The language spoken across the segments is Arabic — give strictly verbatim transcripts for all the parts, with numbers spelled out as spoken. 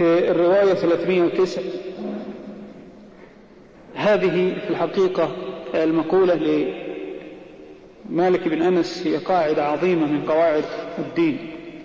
في الرواية ثلاثمائة وتسعة هذه في الحقيقة المقولة لمالك بن أنس هي قاعدة عظيمة من قواعد الدين.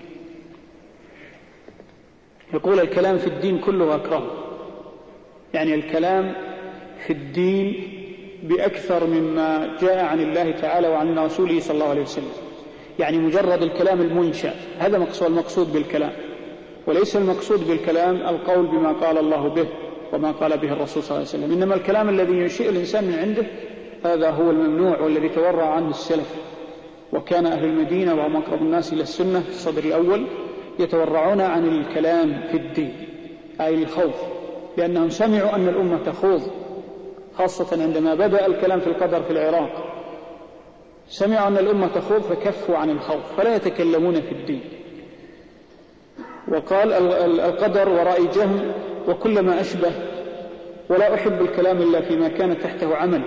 يقول: الكلام في الدين كله أكره، يعني الكلام في الدين بأكثر مما جاء عن الله تعالى وعن رسوله صلى الله عليه وسلم، يعني مجرد الكلام المنشأ، هذا مقصود المقصود بالكلام، وليس المقصود بالكلام القول بما قال الله به وما قال به الرسول صلى الله عليه وسلم، إنما الكلام الذي ينشئ الإنسان من عنده هذا هو الممنوع والذي تورع عنه السلف. وكان أهل المدينة وهم أقرب الناس إلى السنة في الصدر الأول يتورعون عن الكلام في الدين، أي الخوف، لأنهم سمعوا أن الأمة تخوض، خاصة عندما بدأ الكلام في القدر في العراق، سمعوا أن الأمة تخوض فكفوا عن الخوف فلا يتكلمون في الدين. وقال: القدر ورائي جهم وكل ما أشبه، ولا أحب الكلام إلا فيما كان تحته عمل.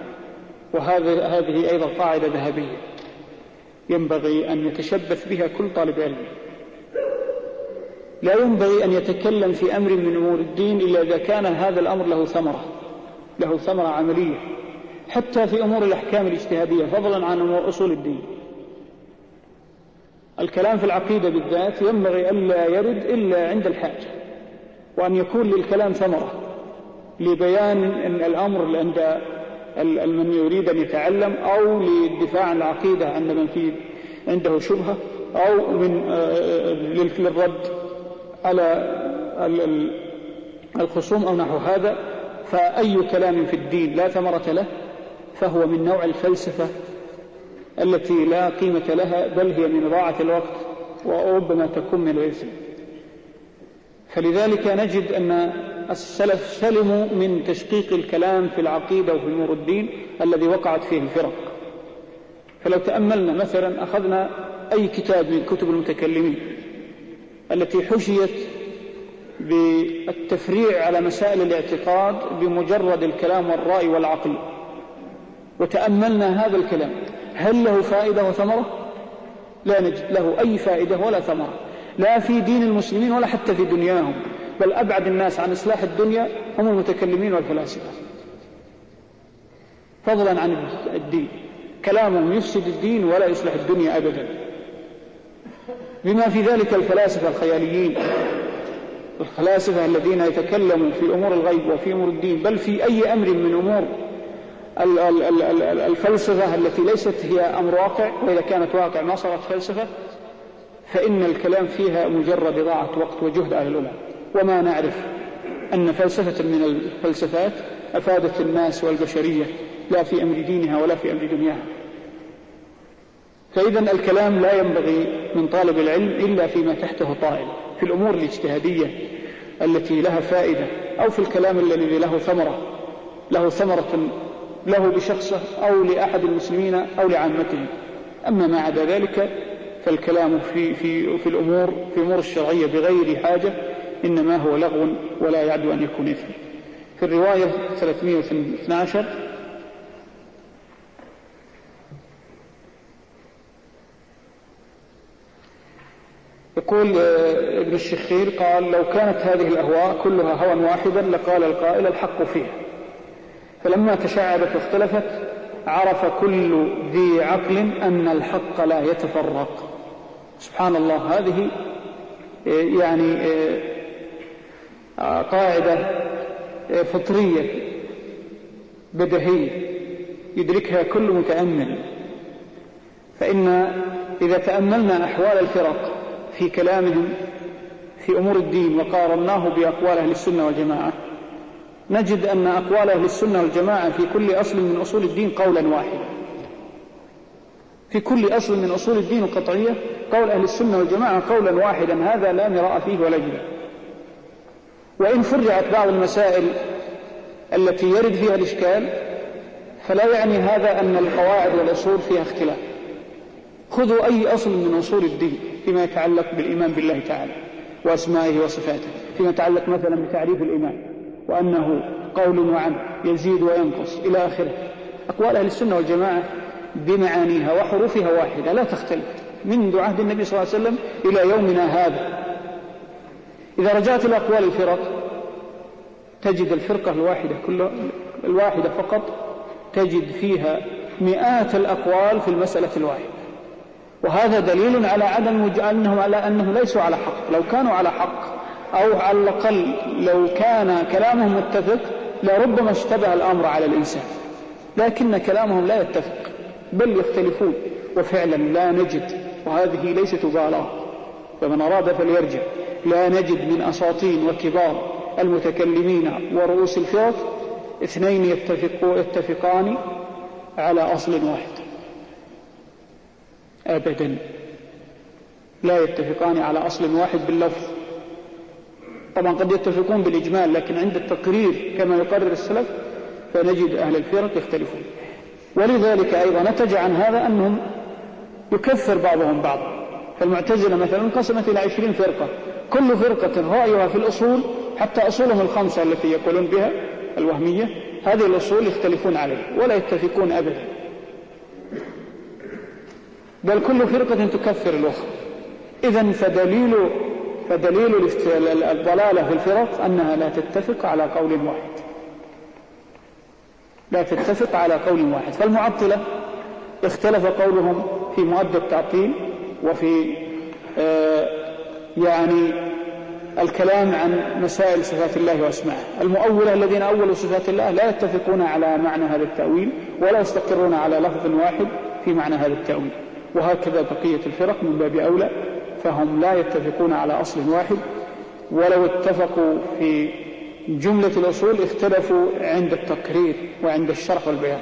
وهذه أيضا قاعدة ذهبية ينبغي أن يتشبث بها كل طالب علم. لا ينبغي أن يتكلم في أمر من أمور الدين إلا إذا كان هذا الأمر له ثمرة له ثمرة عملية، حتى في أمور الأحكام الاجتهادية فضلا عن أمور أصول الدين. الكلام في العقيدة بالذات ينبغي ألا يرد إلا عند الحاجة، وأن يكون للكلام ثمرة لبيان أن الأمر عند من يريد أن يتعلم، أو للدفاع عن العقيدة عند من فيه عنده شبهة، أو من للرد على الخصوم أو نحو هذا. فأي كلام في الدين لا ثمرة له فهو من نوع الفلسفة التي لا قيمة لها، بل هي من إضاعة الوقت وربما تكون من الإثم. فلذلك نجد أن السلف سلموا من تشقيق الكلام في العقيدة وفي أمور الدين الذي وقعت فيه الفرق. فلو تأملنا مثلا أخذنا أي كتاب من كتب المتكلمين التي حشيت بالتفريع على مسائل الاعتقاد بمجرد الكلام والرأي والعقل، وتأملنا هذا الكلام، هل له فائدة وثمرة؟ لا نجد له أي فائدة ولا ثمرة، لا في دين المسلمين ولا حتى في دنياهم، بل أبعد الناس عن إصلاح الدنيا هم المتكلمين والفلاسفة فضلا عن الدين. كلامهم يفسد الدين ولا يصلح الدنيا أبدا، بما في ذلك الفلاسفة الخياليين، الفلاسفة الذين يتكلموا في أمور الغيب وفي أمور الدين، بل في أي أمر من أمور الفلسفة التي ليست هي أمر واقع، وإذا كانت واقع ما صارت فلسفة، فإن الكلام فيها مجرد إضاعة وقت وجهد على العلماء. وما نعرف أن فلسفة من الفلسفات أفادت الناس والبشرية لا في أمر دينها ولا في أمر دنياها. فإذا الكلام لا ينبغي من طالب العلم إلا فيما تحته طائل، في الأمور الاجتهادية التي لها فائدة، أو في الكلام الذي له ثمرة له ثمرة له بشخصه أو لأحد المسلمين أو لعامتهم. أما ما عدا ذلك فالكلام في, في, في الأمور في أمور الشرعية بغير حاجة إنما هو لغو ولا يعد أن يكون إثم. في الرواية ثلاثمائة واثني عشر يقول ابن الشخير قال: لو كانت هذه الأهواء كلها هوى واحدا لقال القائل الحق فيها، فلما تشعبت واختلفت عرف كل ذي عقل أن الحق لا يتفرق. سبحان الله، هذه يعني قاعدة فطرية بديهية يدركها كل متأمل. فإن إذا تأملنا أحوال الفرق في كلامهم في أمور الدين وقارناه بأقوال أهل السنة والجماعة، نجد أن أقوال أهل السنة والجماعة في كل أصل من أصول الدين قولا واحدا. في كل أصل من أصول الدين القطعية قول أهل السنة والجماعة قولا واحدا، هذا لا مراء فيه ولا جدال. وإن فرعت بعض المسائل التي يرد فيها الإشكال فلا يعني هذا أن القواعد والأصول فيها اختلاف. خذوا أي أصل من أصول الدين فيما يتعلق بالإيمان بالله تعالى وأسمائه وصفاته، فيما يتعلق مثلا بتعريف الإيمان وأنه قول وعمل يزيد وينقص إلى آخره. أقوال أهل السنة والجماعة بمعانيها وحروفها واحدة لا تختلف منذ عهد النبي صلى الله عليه وسلم إلى يومنا هذا. إذا رجعت إلى أقوال الفرق تجد الفرقة الواحدة كلها الواحدة فقط تجد فيها مئات الأقوال في المسألة الواحدة، وهذا دليل على عدم أنهم على أنهم ليسوا على حق. لو كانوا على حق أو على الأقل لو كان كلامهم متفق لربما اشتبه الأمر على الإنسان، لكن كلامهم لا يتفق بل يختلفون. وفعلا لا نجد، وهذه ليست مبالغة فمن أراد فليرجع، لا نجد من أساطين وكبار المتكلمين ورؤوس الفرق اثنين يتفقوا يتفقان على أصل واحد أبدا، لا يتفقان على أصل واحد باللفظ. طبعا قد يتفقون بالإجمال، لكن عند التقرير كما يقرر السلف فنجد أهل الفرق يختلفون. ولذلك أيضا نتج عن هذا أنهم يكفر بعضهم بعضا. فالمعتزلة مثلا انقسمت إلى عشرين فرقة، كل فرقة رأيها في الأصول حتى أصولهم الخمسة التي يقولون بها الوهمية، هذه الأصول يختلفون عليها ولا يتفقون أبدا، بل كل فرقة تكفر الأخرى. إذن فدليل فدليل الضلالة في الفرق أنها لا تتفق على قول واحد، لا تتفق على قول واحد. فالمعطلة اختلف قولهم في مؤدى التعطيل وفي آه يعني الكلام عن مسائل صفات الله واسمائه. المؤولة الذين أولوا صفات الله لا يتفقون على معنى هذا التأويل ولا يستقرون على لفظ واحد في معنى هذا التأويل، وهكذا بقية الفرق من باب أولى، فهم لا يتفقون على أصل واحد، ولو اتفقوا في جملة الأصول اختلفوا عند التقرير وعند الشرح والبيان.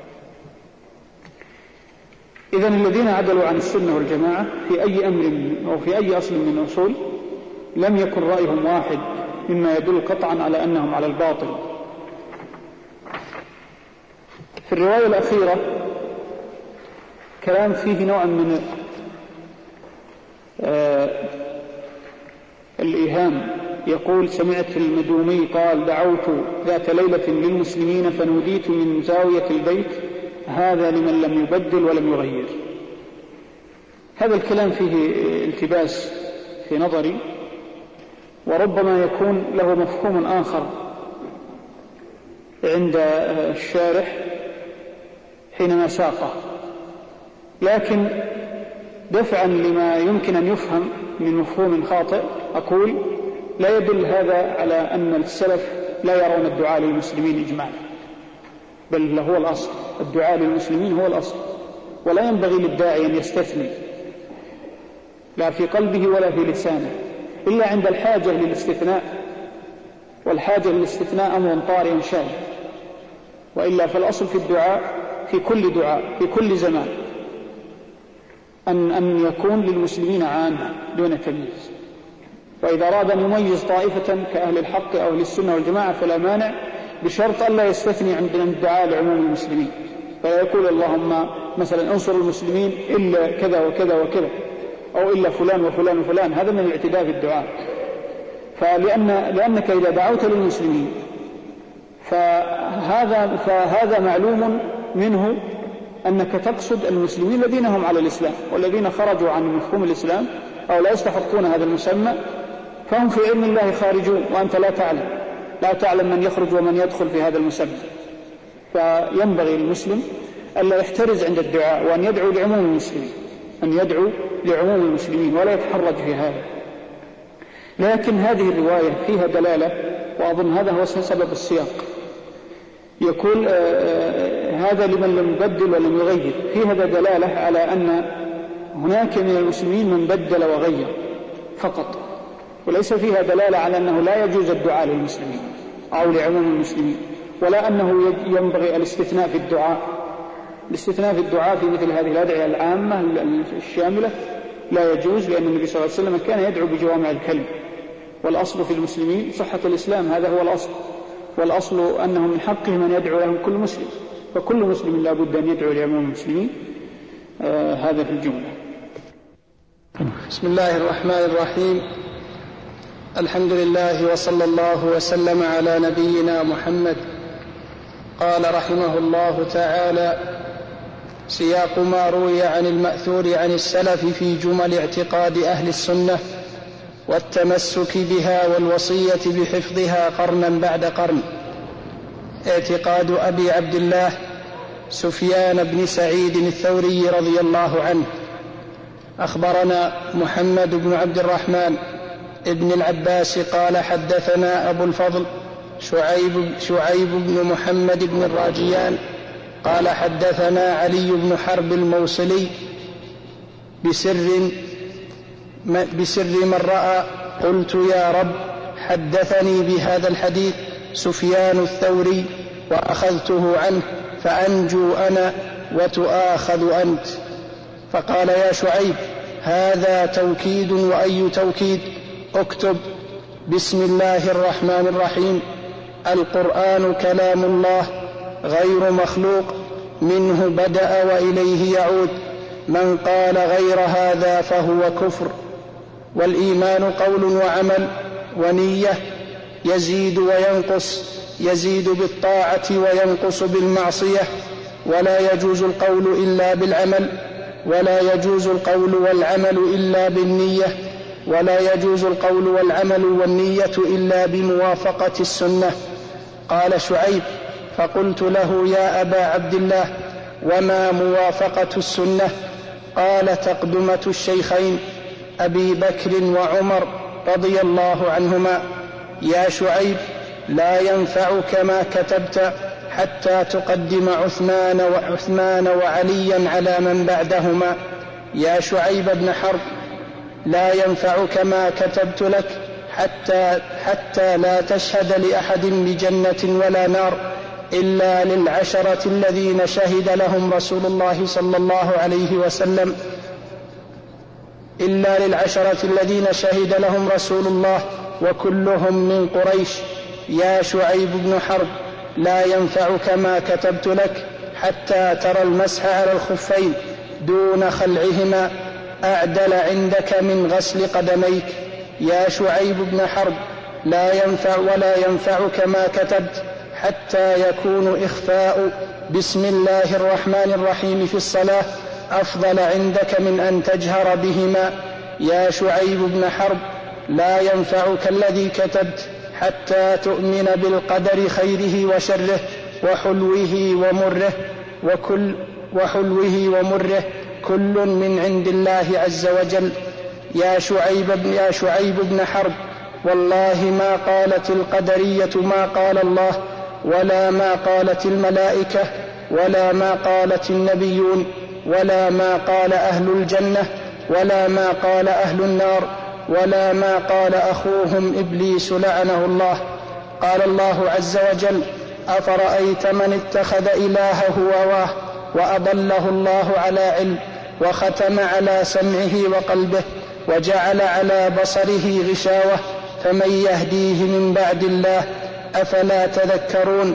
إذن الذين عدلوا عن السنة والجماعة في أي أمر أو في أي أصل من الأصول لم يكن رأيهم واحد، مما يدل قطعا على أنهم على الباطل. في الرواية الأخيرة كلام فيه نوع من آه الإيهام. يقول: سمعت المدومي قال: دعوت ذات ليلة للمسلمين فنوديت من زاوية البيت: هذا لمن لم يبدل ولم يغير. هذا الكلام فيه التباس في نظري، وربما يكون له مفهوم آخر عند الشارح حينما ساقه، لكن دفعا لما يمكن أن يفهم من مفهوم خاطئ أقول: لا يدل هذا على أن السلف لا يرون الدعاء للمسلمين إجمالا، بل هو الأصل. الدعاء للمسلمين هو الأصل، ولا ينبغي للداعي أن يستثني لا في قلبه ولا في لسانه إلا عند الحاجة للاستثناء، والحاجة للاستثناء أمر طارئ شائع، وإلا فالأصل في الدعاء في كل دعاء في كل زمان أن, أن يكون للمسلمين عامة دون تمييز. وإذا أراد أن يميز طائفة كأهل الحق أو أهل السنة والجماعة فلا مانع، بشرط أن لا يستثني عندنا الدعاء لعموم المسلمين، فلا يقول اللهم مثلا انصر المسلمين إلا كذا وكذا وكذا، أو إلا فلان وفلان وفلان. هذا من الاعتداء في الدعاء. فلأن لأنك إذا دعوت للمسلمين فهذا, فهذا معلوم منه أنك تقصد المسلمين الذين هم على الإسلام، والذين خرجوا عن مفهوم الإسلام أو لا يستحقون هذا المسمى فهم في علم الله خارجون، وأنت لا تعلم لا تعلم من يخرج ومن يدخل في هذا المسمى. فينبغي المسلم ألا يحترز عند الدعاء، وأن يدعو لعموم المسلمين أن يدعو لعموم المسلمين ولا يتحرج في هذا. لكن هذه الرواية فيها دلالة، وأظن هذا هو سبب السياق. يقول هذا لمن لم يبدل ولم يغير، فيها دلالة على أن هناك من المسلمين من بدل وغير فقط، وليس فيها دلالة على أنه لا يجوز الدعاء للمسلمين أو لعموم المسلمين، ولا أنه ينبغي الاستثناء في الدعاء. الاستثناء في الدعاء في مثل هذه الأدعية العامة الشاملة لا يجوز، لأن النبي صلى الله عليه وسلم كان يدعو بجوامع الكلم، والأصل في المسلمين صحة الإسلام، هذا هو الأصل، والأصل أنه من حقهم أن يدعو لهم كل مسلم، فكل مسلم لا بد أن يدعو لعموم المسلمين. آه هذا في الجملة. بسم الله الرحمن الرحيم. الحمد لله وصلى الله وسلم على نبينا محمد. قال رحمه الله تعالى: سياق ما روي عن المأثور عن السلف في جمل اعتقاد أهل السنة. والتمسك بها والوصية بحفظها قرنا بعد قرن. اعتقاد أبي عبد الله سفيان بن سعيد الثوري رضي الله عنه. أخبرنا محمد بن عبد الرحمن ابن العباس قال حدثنا أبو الفضل شعيب, شعيب بن محمد بن الراجيان قال حدثنا علي بن حرب الموصلي بسر, بسر من رأى. قلت يا رب حدثني بهذا الحديث سفيان الثوري وأخذته عنه فأنجو أنا وتؤاخذ أنت. فقال يا شعيب هذا توكيد وأي توكيد؟ اكتب بسم الله الرحمن الرحيم. القرآن كلام الله غير مخلوق، منه بدأ وإليه يعود، من قال غير هذا فهو كفر. والإيمان قول وعمل ونية، يزيد وينقص، يزيد بالطاعة وينقص بالمعصية، ولا يجوز القول إلا بالعمل، ولا يجوز القول والعمل إلا بالنية، ولا يجوز القول والعمل والنية إلا بموافقة السنة. قال شعيب فقلت له يا أبا عبد الله وما موافقة السنة؟ قال تقدمة الشيخين أبي بكر وعمر رضي الله عنهما. يا شعيب لا ينفعك ما كتبت حتى تقدم عثمان وعثمان وعليا على من بعدهما. يا شعيب بن حرب لا ينفعك ما كتبت لك حتى, حتى لا تشهد لأحد بجنة ولا نار إلا للعشرة الذين شهد لهم رسول الله صلى الله عليه وسلم إلا للعشرة الذين شهد لهم رسول الله وكلهم من قريش. يا شعيب بن حرب لا ينفعك ما كتبت لك حتى ترى المسح على الخفين دون خلعهما أعدل عندك من غسل قدميك. يا شعيب بن حرب لا ينفع ولا ينفعك ما كتبت حتى يكون إخفاء بسم الله الرحمن الرحيم في الصلاة أفضل عندك من أن تجهر بهما. يا شعيب بن حرب لا ينفعك الذي كتبت حتى تؤمن بالقدر خيره وشره وحلوه ومره وكل وحلوه ومره كل من عند الله عز وجل. يا شعيب بن يا شعيب بن حرب والله ما قالت القدرية ما قال الله، ولا ما قالت الملائكة، ولا ما قالت النبيون، ولا ما قال أهل الجنة، ولا ما قال أهل النار، ولا ما قال أخوهم إبليس لعنه الله. قال الله عز وجل أفرأيت من اتخذ إلهه هواه وأضله الله على علم وختم على سمعه وقلبه وجعل على بصره غشاوة فمن يهديه من بعد الله أفلا تذكرون.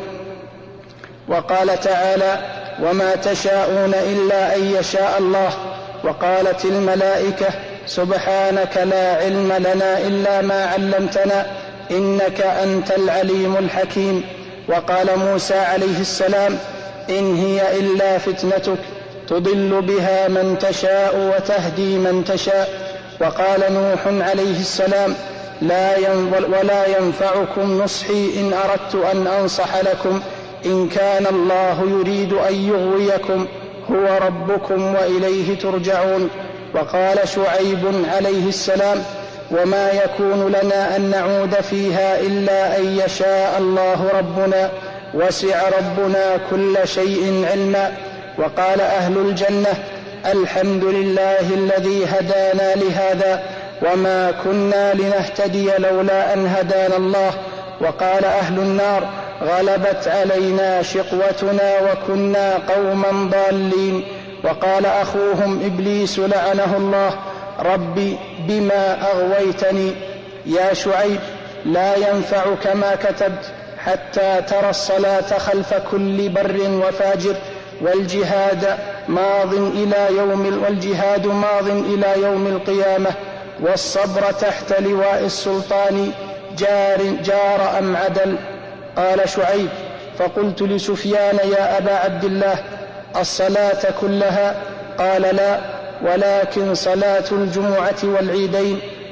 وقال تعالى وما تشاءون إلا أن يشاء الله. وقالت الملائكة سبحانك لا علم لنا إلا ما علمتنا إنك أنت العليم الحكيم. وقال موسى عليه السلام إن هي إلا فتنتك تضل بها من تشاء وتهدي من تشاء. وقال نوح عليه السلام لا ولا ينفعكم نصحي إن أردت أن أنصح لكم إن كان الله يريد أن يغويكم هو ربكم وإليه ترجعون. وقال شعيب عليه السلام وما يكون لنا أن نعود فيها إلا أن يشاء الله ربنا وسع ربنا كل شيء علما. وقال أهل الجنة الحمد لله الذي هدانا لهذا وما كنا لنهتدي لولا أن هدانا الله. وقال أهل النار غلبت علينا شقوتنا وكنا قوما ضالين. وقال أخوهم إبليس لعنه الله ربي بما أغويتني. يا شعيب لا ينفعك ما كتبت حتى ترى الصلاة خلف كل بر وفاجر والجهاد ماض إلى يوم والجهاد ماض إلى يوم القيامة والصبر تحت لواء السلطان جار, جار أم عدل. قال شعيب فقلت لسفيان يا أبا عبد الله الصلاة كلها؟ قال لا ولكن صلاة الجمعة والعيدين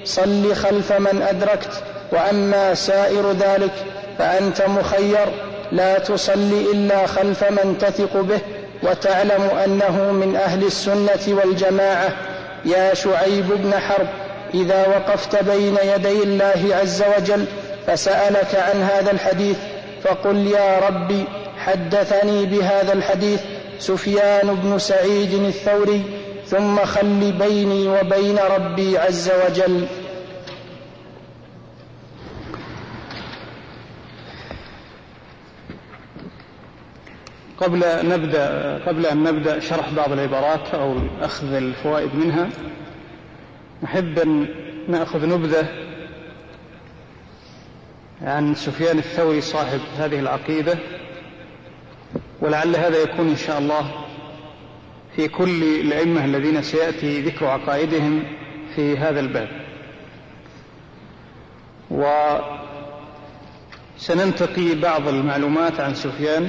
صل خلف من أدركت، وأما سائر ذلك فأنت مخير، لا تصلي إلا خلف من تثق به وتعلم أنه من أهل السنة والجماعة. يا شعيب بن حرب، إذا وقفت بين يدي الله عز وجل فسألك عن هذا الحديث فقل يا ربي حدثني بهذا الحديث سفيان بن سعيد الثوري، ثم خل بيني وبين ربي عز وجل. قبل نبدأ قبل أن نبدأ شرح بعض العبارات أو أخذ الفوائد منها، نحب أن نأخذ نبذة عن سفيان الثوري صاحب هذه العقيدة، ولعل هذا يكون إن شاء الله في كل الأئمة الذين سيأتي ذكر عقائدهم في هذا الباب. وسننتقي بعض المعلومات عن سفيان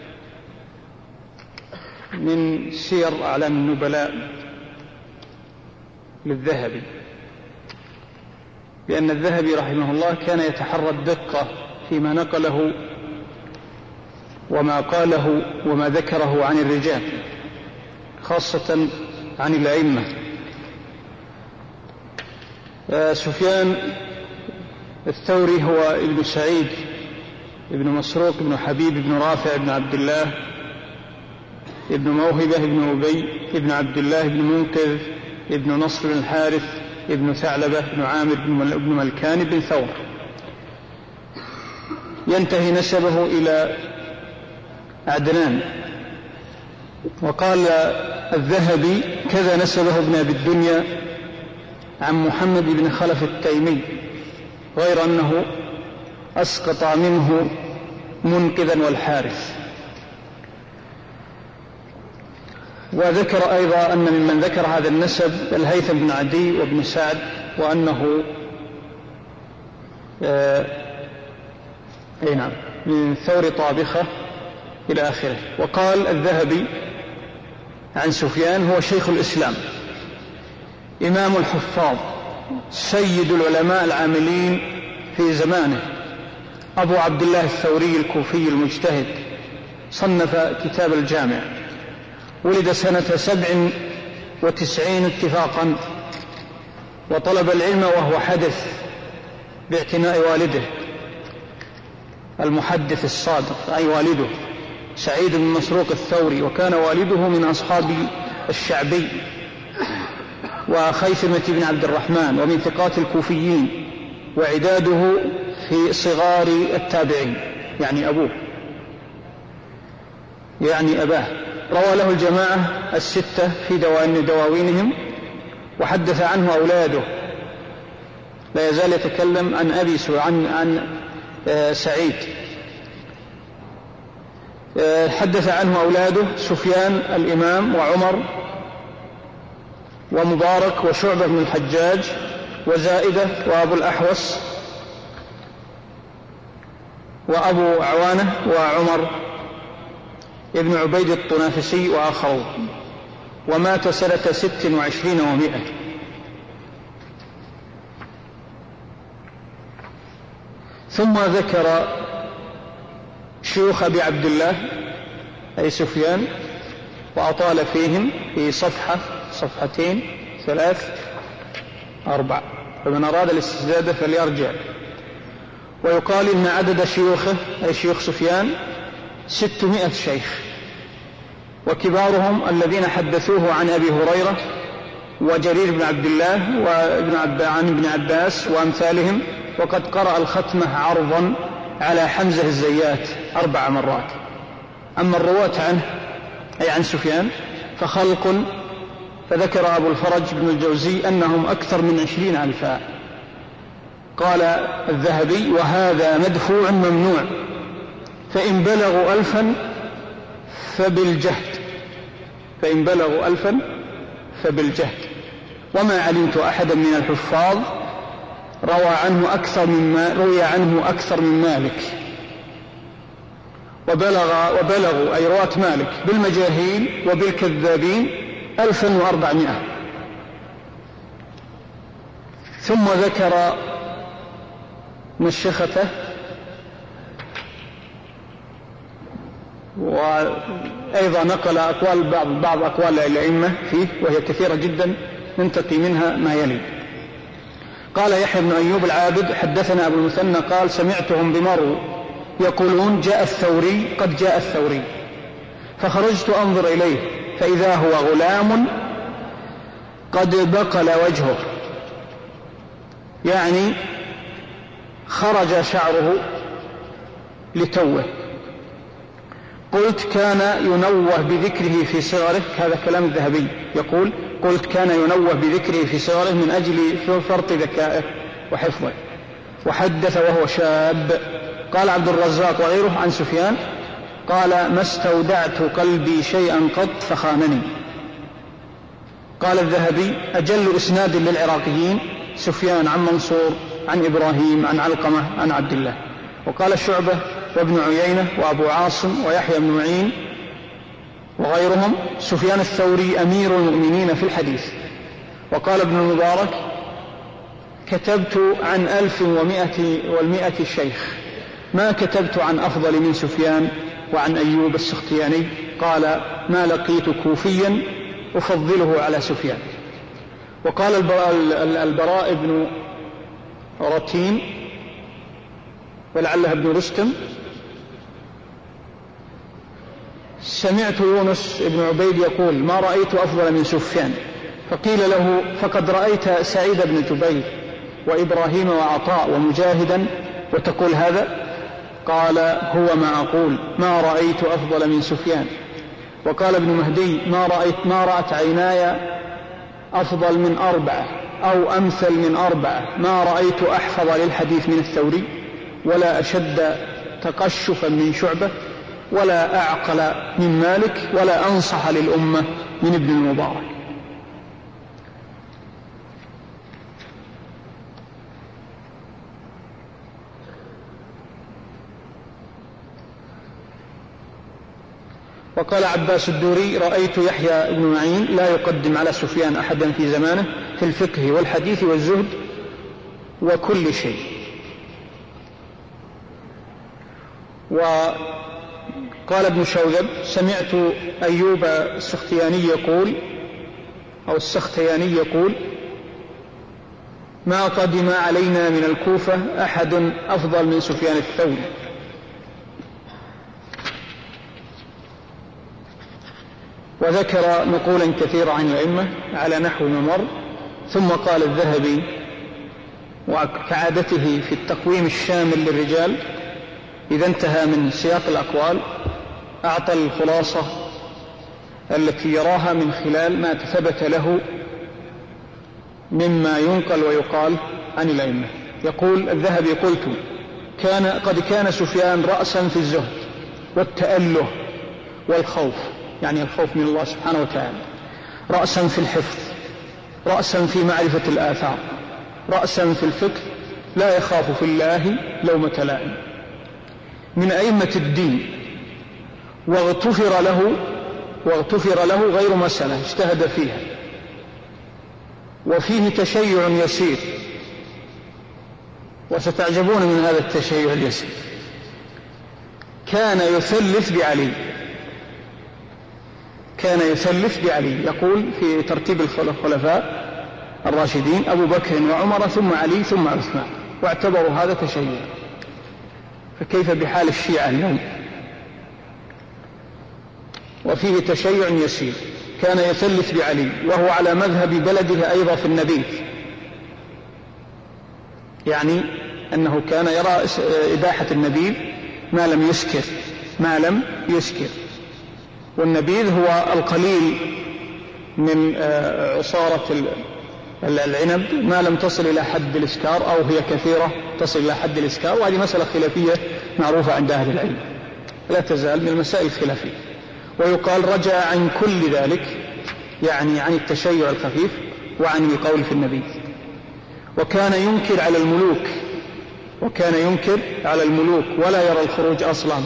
من سير أعلام النبلاء للذهبي، لأن الذهبي رحمه الله كان يتحرى الدقة فيما نقله وما قاله وما ذكره عن الرجال، خاصة عن الأئمة. سفيان الثوري هو ابن سعيد ابن مسروق ابن حبيب ابن رافع ابن عبد الله ابن موهبة ابن أبي ابن عبد الله ابن منقذ ابن نصر بن الحارث ابن ثعلبة ابن عامر ابن ملكان بن ثور. ينتهي نسبه إلى عدنان. وقال الذهبي كذا نسبه ابن أبي الدنيا عن محمد بن خلف التيمي، غير أنه أسقط منه منقذا والحارث. وذكر أيضا أن ممن ذكر هذا النسب الهيثم بن عدي وابن سعد، وأنه آه أي نعم من ثور طابخة إلى آخره. وقال الذهبي عن سفيان هو شيخ الإسلام، إمام الحفاظ، سيد العلماء العاملين في زمانه، أبو عبد الله الثوري الكوفي المجتهد، صنف كتاب الجامع. ولد سنة سبع وتسعين اتفاقا، وطلب العلم وهو حدث باعتناء والده المحدث الصادق، أي والده سعيد بن مسروق الثوري، وكان والده من أصحاب الشعبي وخيثمة بن عبد الرحمن ومن ثقات الكوفيين، وعداده في صغار التابعين، يعني أبوه يعني أباه. روى له الجماعة الستة في دواوينهم، وحدث عنه أولاده. لا يزال يتكلم عن أبي عن عن سعيد. حدث عنه أولاده سفيان الإمام وعمر ومبارك وشعبة بن الحجاج وزائدة وأبو الأحوص وأبو عوانة وعمر ابن عبيد الطنافسي وآخرون. ومات سنة ست وعشرين ومائة. ثم ذكر شيوخ أبي عبد الله أي سفيان، وأطال فيهم في صفحة صفحتين ثلاث أربع، فمن أراد الاستزادة فليرجع. ويقال إن عدد شيوخه أي شيوخ سفيان ستمائة شيخ، وكبارهم الذين حدثوه عن أبي هريرة وجرير بن عبد الله وابن عب... عن ابن عباس وأمثالهم. وقد قرأ الختمة عرضا على حمزة الزيات أربع مرات. أما الرواة عنه أي عن سفيان فخلق، فذكر أبو الفرج بن الجوزي أنهم أكثر من عشرين ألفا. قال الذهبي وهذا مدفوع ممنوع، فإن بلغوا ألفا فبالجهد فإن بلغوا ألفا فبالجهد. وما علمت أحدا من الحفاظ روى عنه أكثر مما روي عنه أكثر من مالك. وبلغ وبلغوا أي رواة مالك بالمجاهيل وبالكذابين ألفا وأربعمائة. ثم ذكر مشيخته وأيضا نقل أقوال بعض, بعض أقوال الأئمة فيه وهي كثيرة جدا، ننتقي منها ما يلي. قال يحيى بن أيوب العابد حدثنا أبو المثنى قال سمعتهم بمرو يقولون جاء الثوري قد جاء الثوري، فخرجت أنظر إليه فإذا هو غلام قد بقل وجهه، يعني خرج شعره لتوه. قلت كان ينوه بذكره في صغره، هذا كلام الذهبي يقول قلت كان ينوه بذكره في صغره من أجل فرط ذكائه وحفظه، وحدث وهو شاب. قال عبد الرزاق وغيره عن سفيان قال ما استودعت قلبي شيئا قط فخانني. قال الذهبي أجل إسناد للعراقيين سفيان عن منصور عن إبراهيم عن علقمة عن عبد الله. وقال شعبة وابن عيينة وأبو عاصم ويحيى بن معين وغيرهم سفيان الثوري أمير المؤمنين في الحديث. وقال ابن المبارك كتبت عن ألف ومائة والمائة شيخ ما كتبت عن أفضل من سفيان وعن أيوب السختياني. قال ما لقيت كوفيا أفضله على سفيان. وقال البراء بن رتين ولعلها ابن رستم سمعت يونس بن عبيد يقول ما رأيت أفضل من سفيان، فقيل له فقد رأيت سعيد بن جبير وإبراهيم وعطاء ومجاهدا وتقول هذا؟ قال هو ما أقول ما رأيت أفضل من سفيان. وقال ابن مهدي ما رأيت ما رأت عيناي أفضل من أربعة أو أمثل من أربعة، ما رأيت أحفظ للحديث من الثوري ولا أشد تقشفا من شعبة ولا أعقل من مالك ولا أنصح للأمة من ابن المبارك. وقال عباس الدوري رأيت يحيى بن معين لا يقدم على سفيان أحدا في زمانه في الفقه والحديث والزهد وكل شيء. وقال ابن شوذب سمعت أيوب السختياني يقول أو السختياني يقول ما قدم علينا من الكوفة أحد أفضل من سفيان الثوري. وذكر نقولا كثيرة عن الأئمة على نحو ما مر. ثم قال الذهبي وكعادته في التقويم الشامل للرجال إذا انتهى من سياق الأقوال أعطى الخلاصة التي يراها من خلال ما ثبت له مما ينقل ويقال عن الأئمة. يقول الذهبي قلت كان قد كان سفيان رأسا في الزهد والتأله والخوف، يعني الخوف من الله سبحانه وتعالى، رأسا في الحفظ، رأسا في معرفة الآثار، رأسا في الفقه، لا يخاف في الله لومة لائم، من أئمة الدين، واغتفر له واغتفر له غير مسألة اجتهد فيها، وفيه تشيع يسير، وستعجبون من هذا التشيع اليسير. كان يثلث بعلي كان يثلث بعلي يقول في ترتيب الخلفاء الراشدين أبو بكر وعمر ثم علي ثم عثمان، واعتبروا هذا تشيع. فكيف بحال الشيعة اليوم؟ وفيه تشيع يسير. كان يثلث بعلي وهو على مذهب بلده أيضا في النبيذ، يعني أنه كان يرى إباحة النبيذ ما لم يسكر ما لم يسكر والنبيذ هو القليل من عصارة العنب ما لم تصل إلى حد الإسكار، أو هي كثيرة تصل إلى حد الإسكار، وهذه مسألة خلافية معروفة عند أهل العلم، لا تزال من المسائل الخلافية. ويقال رجع عن كل ذلك، يعني عن التشيع الخفيف وعن القول في النبيذ. وكان ينكر على الملوك وكان ينكر على الملوك ولا يرى الخروج أصلا،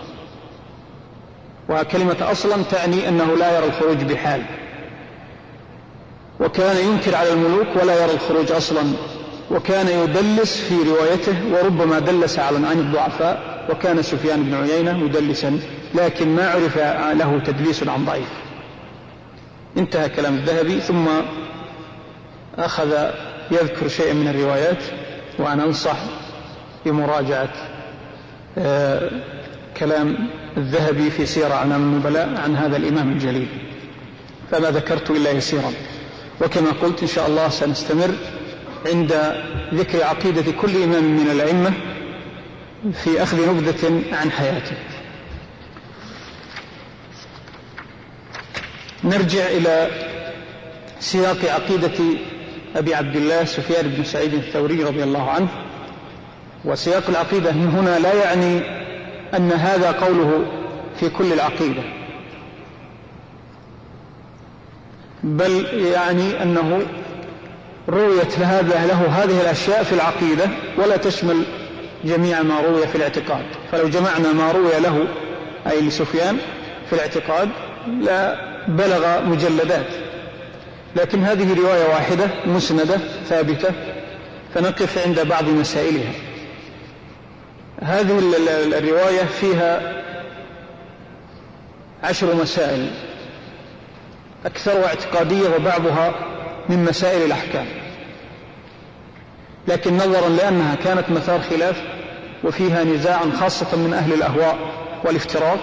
وكلمة أصلا تعني أنه لا يرى الخروج بحال. وكان ينكر على الملوك ولا يرى الخروج أصلا، وكان يدلس في روايته وربما دلس على عن الضعفاء، وكان سفيان بن عيينة مدلسا لكن ما عرف له تدليس عن ضعيف. انتهى كلام الذهبي، ثم أخذ يذكر شيئا من الروايات، وأنا أنصح بمراجعة آه كلام الذهبي في سير أعلام النبلاء عن هذا الإمام الجليل، فما ذكرت إلا يسيرا. وكما قلت إن شاء الله سنستمر عند ذكر عقيدة كل إمام من الأئمة في أخذ نبذة عن حياته. نرجع إلى سياق عقيدة أبي عبد الله سفيان بن سعيد الثوري رضي الله عنه. وسياق العقيدة من هنا لا يعني أن هذا قوله في كل العقيدة، بل يعني أنه رويت هذا له هذه الأشياء في العقيدة ولا تشمل جميع ما روي في الاعتقاد. فلو جمعنا ما روي له أي لسفيان في الاعتقاد لا بلغ مجلدات، لكن هذه رواية واحدة مسندة ثابتة، فنقف عند بعض مسائلها. هذه الرواية فيها عشر مسائل أكثرها اعتقادية وبعضها من مسائل الأحكام، لكن نظرا لأنها كانت مثار خلاف وفيها نزاع خاصة من أهل الأهواء والافتراق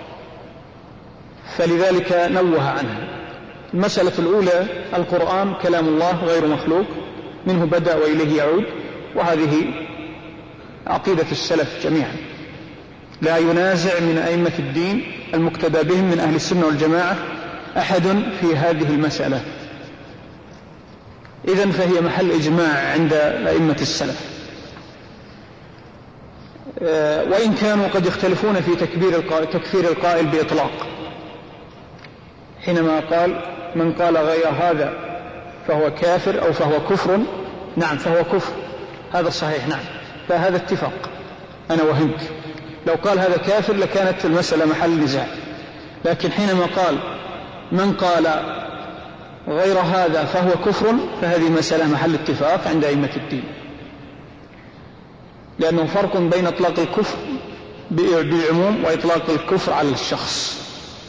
فلذلك نوه عنها. المسألة الأولى: القرآن كلام الله غير مخلوق، منه بدأ وإليه يعود، وهذه عقيدة السلف جميعا، لا ينازع من أئمة الدين المقتدى بهم من أهل السنة والجماعة أحد في هذه المسألة، إذن فهي محل إجماع عند أئمة السلف، وإن كانوا قد يختلفون في تكفير القائل بإطلاق، حينما قال: من قال غير هذا فهو كافر أو فهو كفر. نعم، فهو كفر، هذا الصحيح، نعم، فهذا اتفاق أنا وهمك. لو قال هذا كافر لكانت المسألة محل نزاع، لكن حينما قال من قال غير هذا فهو كفر فهذه مسألة محل اتفاق عند أئمة الدين، لأنه فرق بين إطلاق الكفر بالعموم وإطلاق الكفر على الشخص.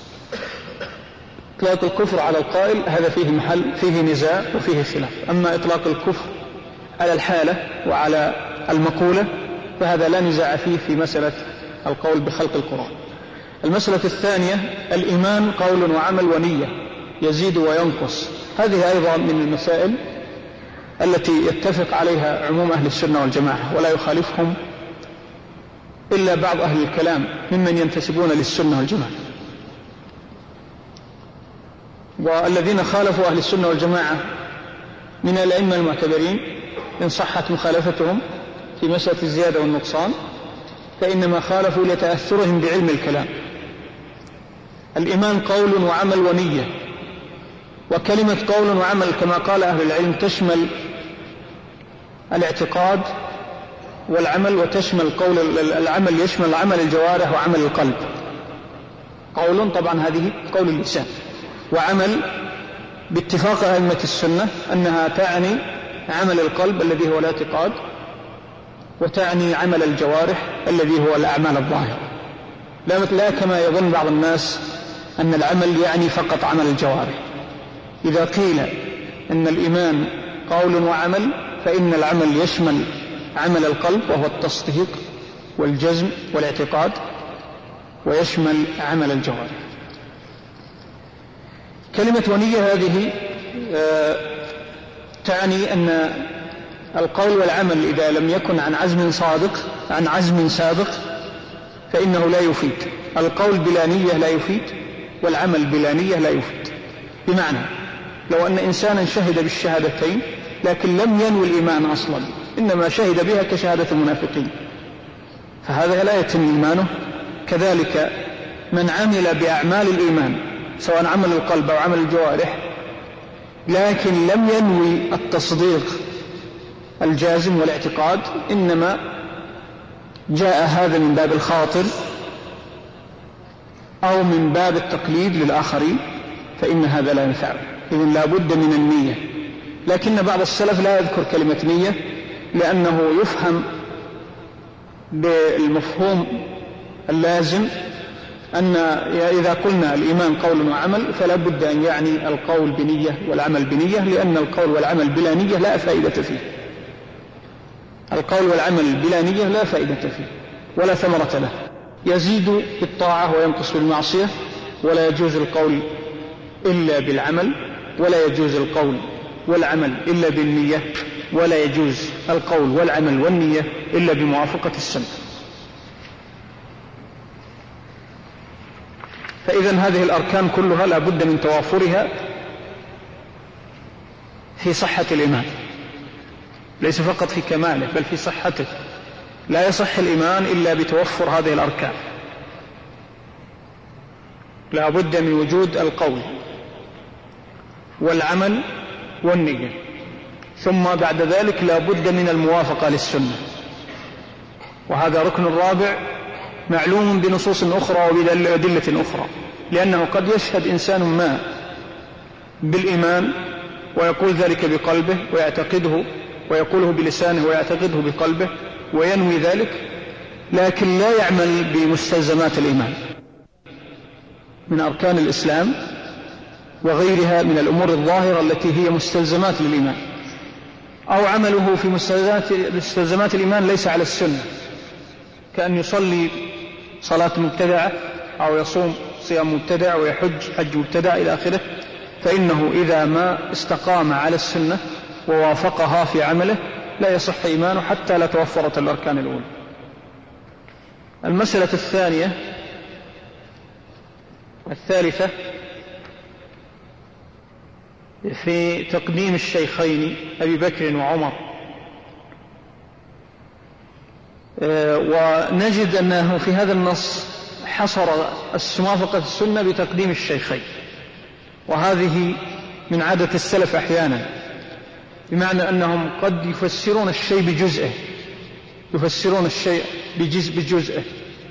إطلاق الكفر على القائل هذا فيه محل فيه نزاع وفيه خلاف، أما إطلاق الكفر على الحالة وعلى المقولة فهذا لا نزاع فيه في مسألة القول بخلق القرآن. المسألة الثانية: الإيمان قول وعمل ونية، يزيد وينقص. هذه أيضا من المسائل التي يتفق عليها عموم أهل السنة والجماعة ولا يخالفهم إلا بعض أهل الكلام ممن ينتسبون للسنة والجماعة، والذين خالفوا أهل السنة والجماعة من الأئمة المعتبرين إن صحت مخالفتهم في مسألة الزيادة والنقصان فإنما خالفوا لتأثرهم بعلم الكلام. الإيمان قول وعمل ونية، وكلمة قول وعمل كما قال أهل العلم تشمل الاعتقاد والعمل، وتشمل قول العمل يشمل عمل الجوارح وعمل القلب. قول طبعا هذه قول اللسان، وعمل باتفاق أئمة السنة أنها تعني عمل القلب الذي هو الاعتقاد، وتعني عمل الجوارح الذي هو الأعمال الظاهرة، لا كما يظن بعض الناس أن العمل يعني فقط عمل الجوارح. إذا قيل أن الإيمان قول وعمل فإن العمل يشمل عمل القلب وهو التصديق والجزم والاعتقاد، ويشمل عمل الجوارح. كلمة ونية هذه تعني أن القول والعمل إذا لم يكن عن عزم صادق عن عزم سابق فإنه لا يفيد. القول بلا نية لا يفيد، والعمل بلا نية لا يفيد. بمعنى لو أن إنسانا شهد بالشهادتين لكن لم ينوي الإيمان أصلا، إنما شهد بها كشهادة المنافقين، فهذا لا يتم إيمانه. كذلك من عمل بأعمال الإيمان سواء عمل القلب أو عمل الجوارح لكن لم ينوي التصديق الجازم والاعتقاد، إنما جاء هذا من باب الخاطر أو من باب التقليد للآخرين، فإن هذا لا ينفع. إذن لا بد من النية. لكن بعض السلف لا يذكر كلمة نية لأنه يفهم بالمفهوم اللازم أن إذا قلنا الإيمان قول وعمل فلا بد أن يعني القول بنية والعمل بنية، لأن القول والعمل بلا نية لا فائدة فيه. القول والعمل بلا نية لا فائدة فيه ولا ثمرة له، يزيد بالطاعة وينقص بالمعصية، ولا يجوز القول إلا بالعمل، ولا يجوز القول والعمل إلا بالنية، ولا يجوز القول والعمل والنية إلا بموافقة السنة. فإذا هذه الأركان كلها لا بد من توافرها في صحة الإيمان، ليس فقط في كماله بل في صحته. لا يصح الإيمان إلا بتوفر هذه الأركان، لا بد من وجود القول والعمل والنية، ثم بعد ذلك لا بد من الموافقة للسنة، وهذا ركن رابع معلوم بنصوص أخرى وبأدلة أخرى. لأنه قد يشهد إنسان ما بالإيمان ويقول ذلك بقلبه ويعتقده، ويقوله بلسانه ويعتقده بقلبه وينوي ذلك، لكن لا يعمل بمستلزمات الإيمان من أركان الإسلام وغيرها من الأمور الظاهرة التي هي مستلزمات للإيمان، أو عمله في مستلزمات الإيمان ليس على السنة، كأن يصلي صلاة مبتدعة أو يصوم صيام مبتدع ويحج حج مبتدع إلى آخره، فإنه إذا ما استقام على السنة ووافقها في عمله لا يصح إيمانه حتى لا توفرت الأركان الأولى. المسألة الثانية الثالثة في تقديم الشيخين أبي بكر وعمر، ونجد أنه في هذا النص حصر موافقة السنة بتقديم الشيخين، وهذه من عادة السلف أحيانا، بمعنى أنهم قد يفسرون الشيء بجزئه، يفسرون الشيء بجزئه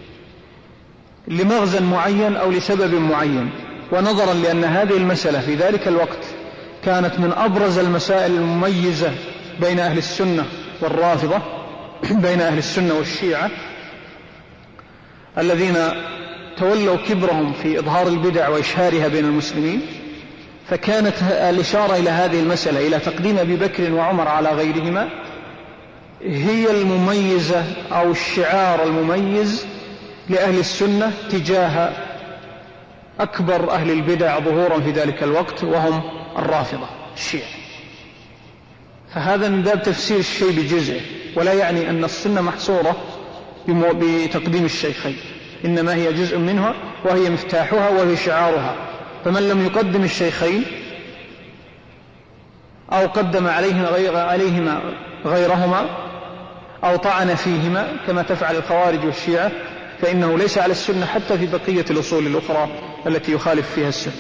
لمغزى معين أو لسبب معين، ونظرا لأن هذه المسألة في ذلك الوقت كانت من أبرز المسائل المميزة بين أهل السنة والرافضة، بين أهل السنة والشيعة الذين تولوا كبرهم في إظهار البدع وإشهارها بين المسلمين، فكانت الإشارة إلى هذه المسألة، إلى تقديم أبي بكر وعمر على غيرهما، هي المميزة أو الشعار المميز لأهل السنة تجاه أكبر أهل البدع ظهورا في ذلك الوقت وهم الرافضة الشيعة. فهذا من باب تفسير الشيء بجزءه، ولا يعني أن السنة محصورة بتقديم الشيخين، إنما هي جزء منها وهي مفتاحها وهي شعارها. فمن لم يقدم الشيخين أو قدم عليهما, غير عليهما غيرهما أو طعن فيهما كما تفعل الخوارج والشيعة فإنه ليس على السنة حتى في بقية الأصول الأخرى التي يخالف فيها السنة.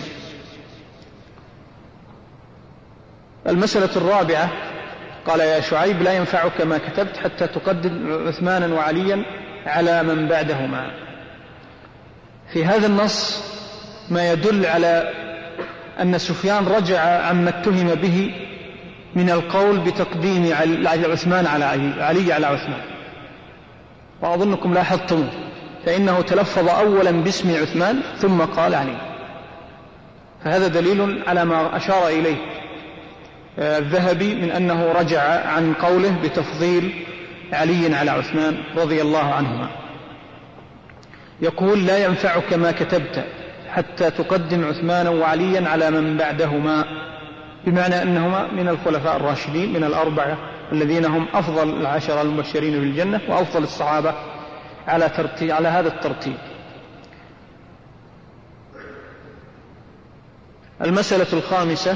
المسألة الرابعة قال يا شعيب لا ينفعك ما كتبت حتى تقدم عثمانا وعليا على من بعدهما. في هذا النص ما يدل على أن سفيان رجع عما اتهم به من القول بتقديم عثمان على علي, علي على عثمان، وأظنكم لاحظتم فإنه تلفظ أولا باسم عثمان ثم قال علي، فهذا دليل على ما أشار إليه الذهبي من أنه رجع عن قوله بتفضيل علي على عثمان رضي الله عنهما. يقول لا ينفعك ما كتبت حتى تقدم عثمانا وعليا على من بعدهما، بمعنى أنهما من الخلفاء الراشدين من الأربعة الذين هم أفضل العشرة المبشرين بالجنة وأفضل الصحابة على, ترتيب على هذا الترتيب. المسألة الخامسة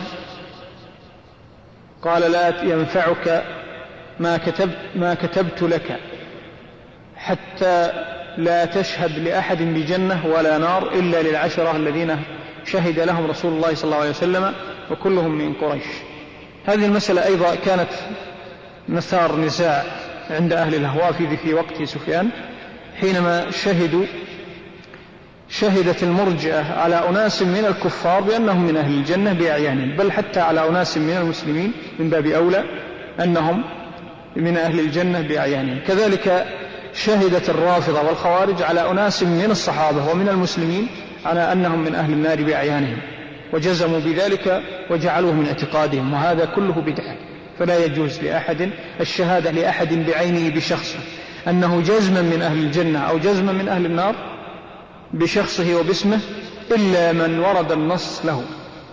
قال لا ينفعك ما كتبت, ما كتبت لك حتى لا تشهد لأحد بجنة ولا نار إلا للعشرة الذين شهد لهم رسول الله صلى الله عليه وسلم وكلهم من قريش. هذه المسألة أيضا كانت مثار نزاع عند أهل الأهواء في في وقت سفيان، حينما شهدوا شهدت المرجئة على أناس من الكفار بأنهم من أهل الجنة بأعيانهم، بل حتى على أناس من المسلمين من باب أولى أنهم من أهل الجنة بأعيانهم. كذلك شهدت الرافضة والخوارج على أناس من الصحابة ومن المسلمين على أنهم من أهل النار بأعيانهم، وجزموا بذلك وجعلوه من اعتقادهم، وهذا كله بدعة. فلا يجوز لأحد الشهادة لأحد بعينه بشخصه أنه جزما من أهل الجنة أو جزما من أهل النار بشخصه وباسمه إلا من ورد النص له.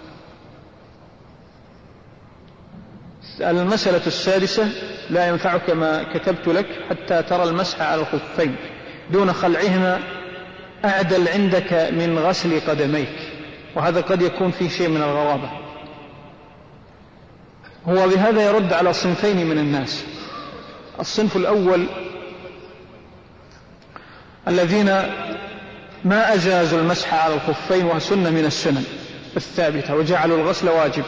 المسألة السادسة: لا ينفعك ما كتبت لك حتى ترى المسح على الخفين دون خلعهما أعدل عندك من غسل قدميك. وهذا قد يكون فيه شيء من الغرابة. هو بهذا يرد على صنفين من الناس. الصنف الأول الذين ما أجازوا المسح على الخفين وهو سنة من السنن الثابتة وجعلوا الغسل واجب،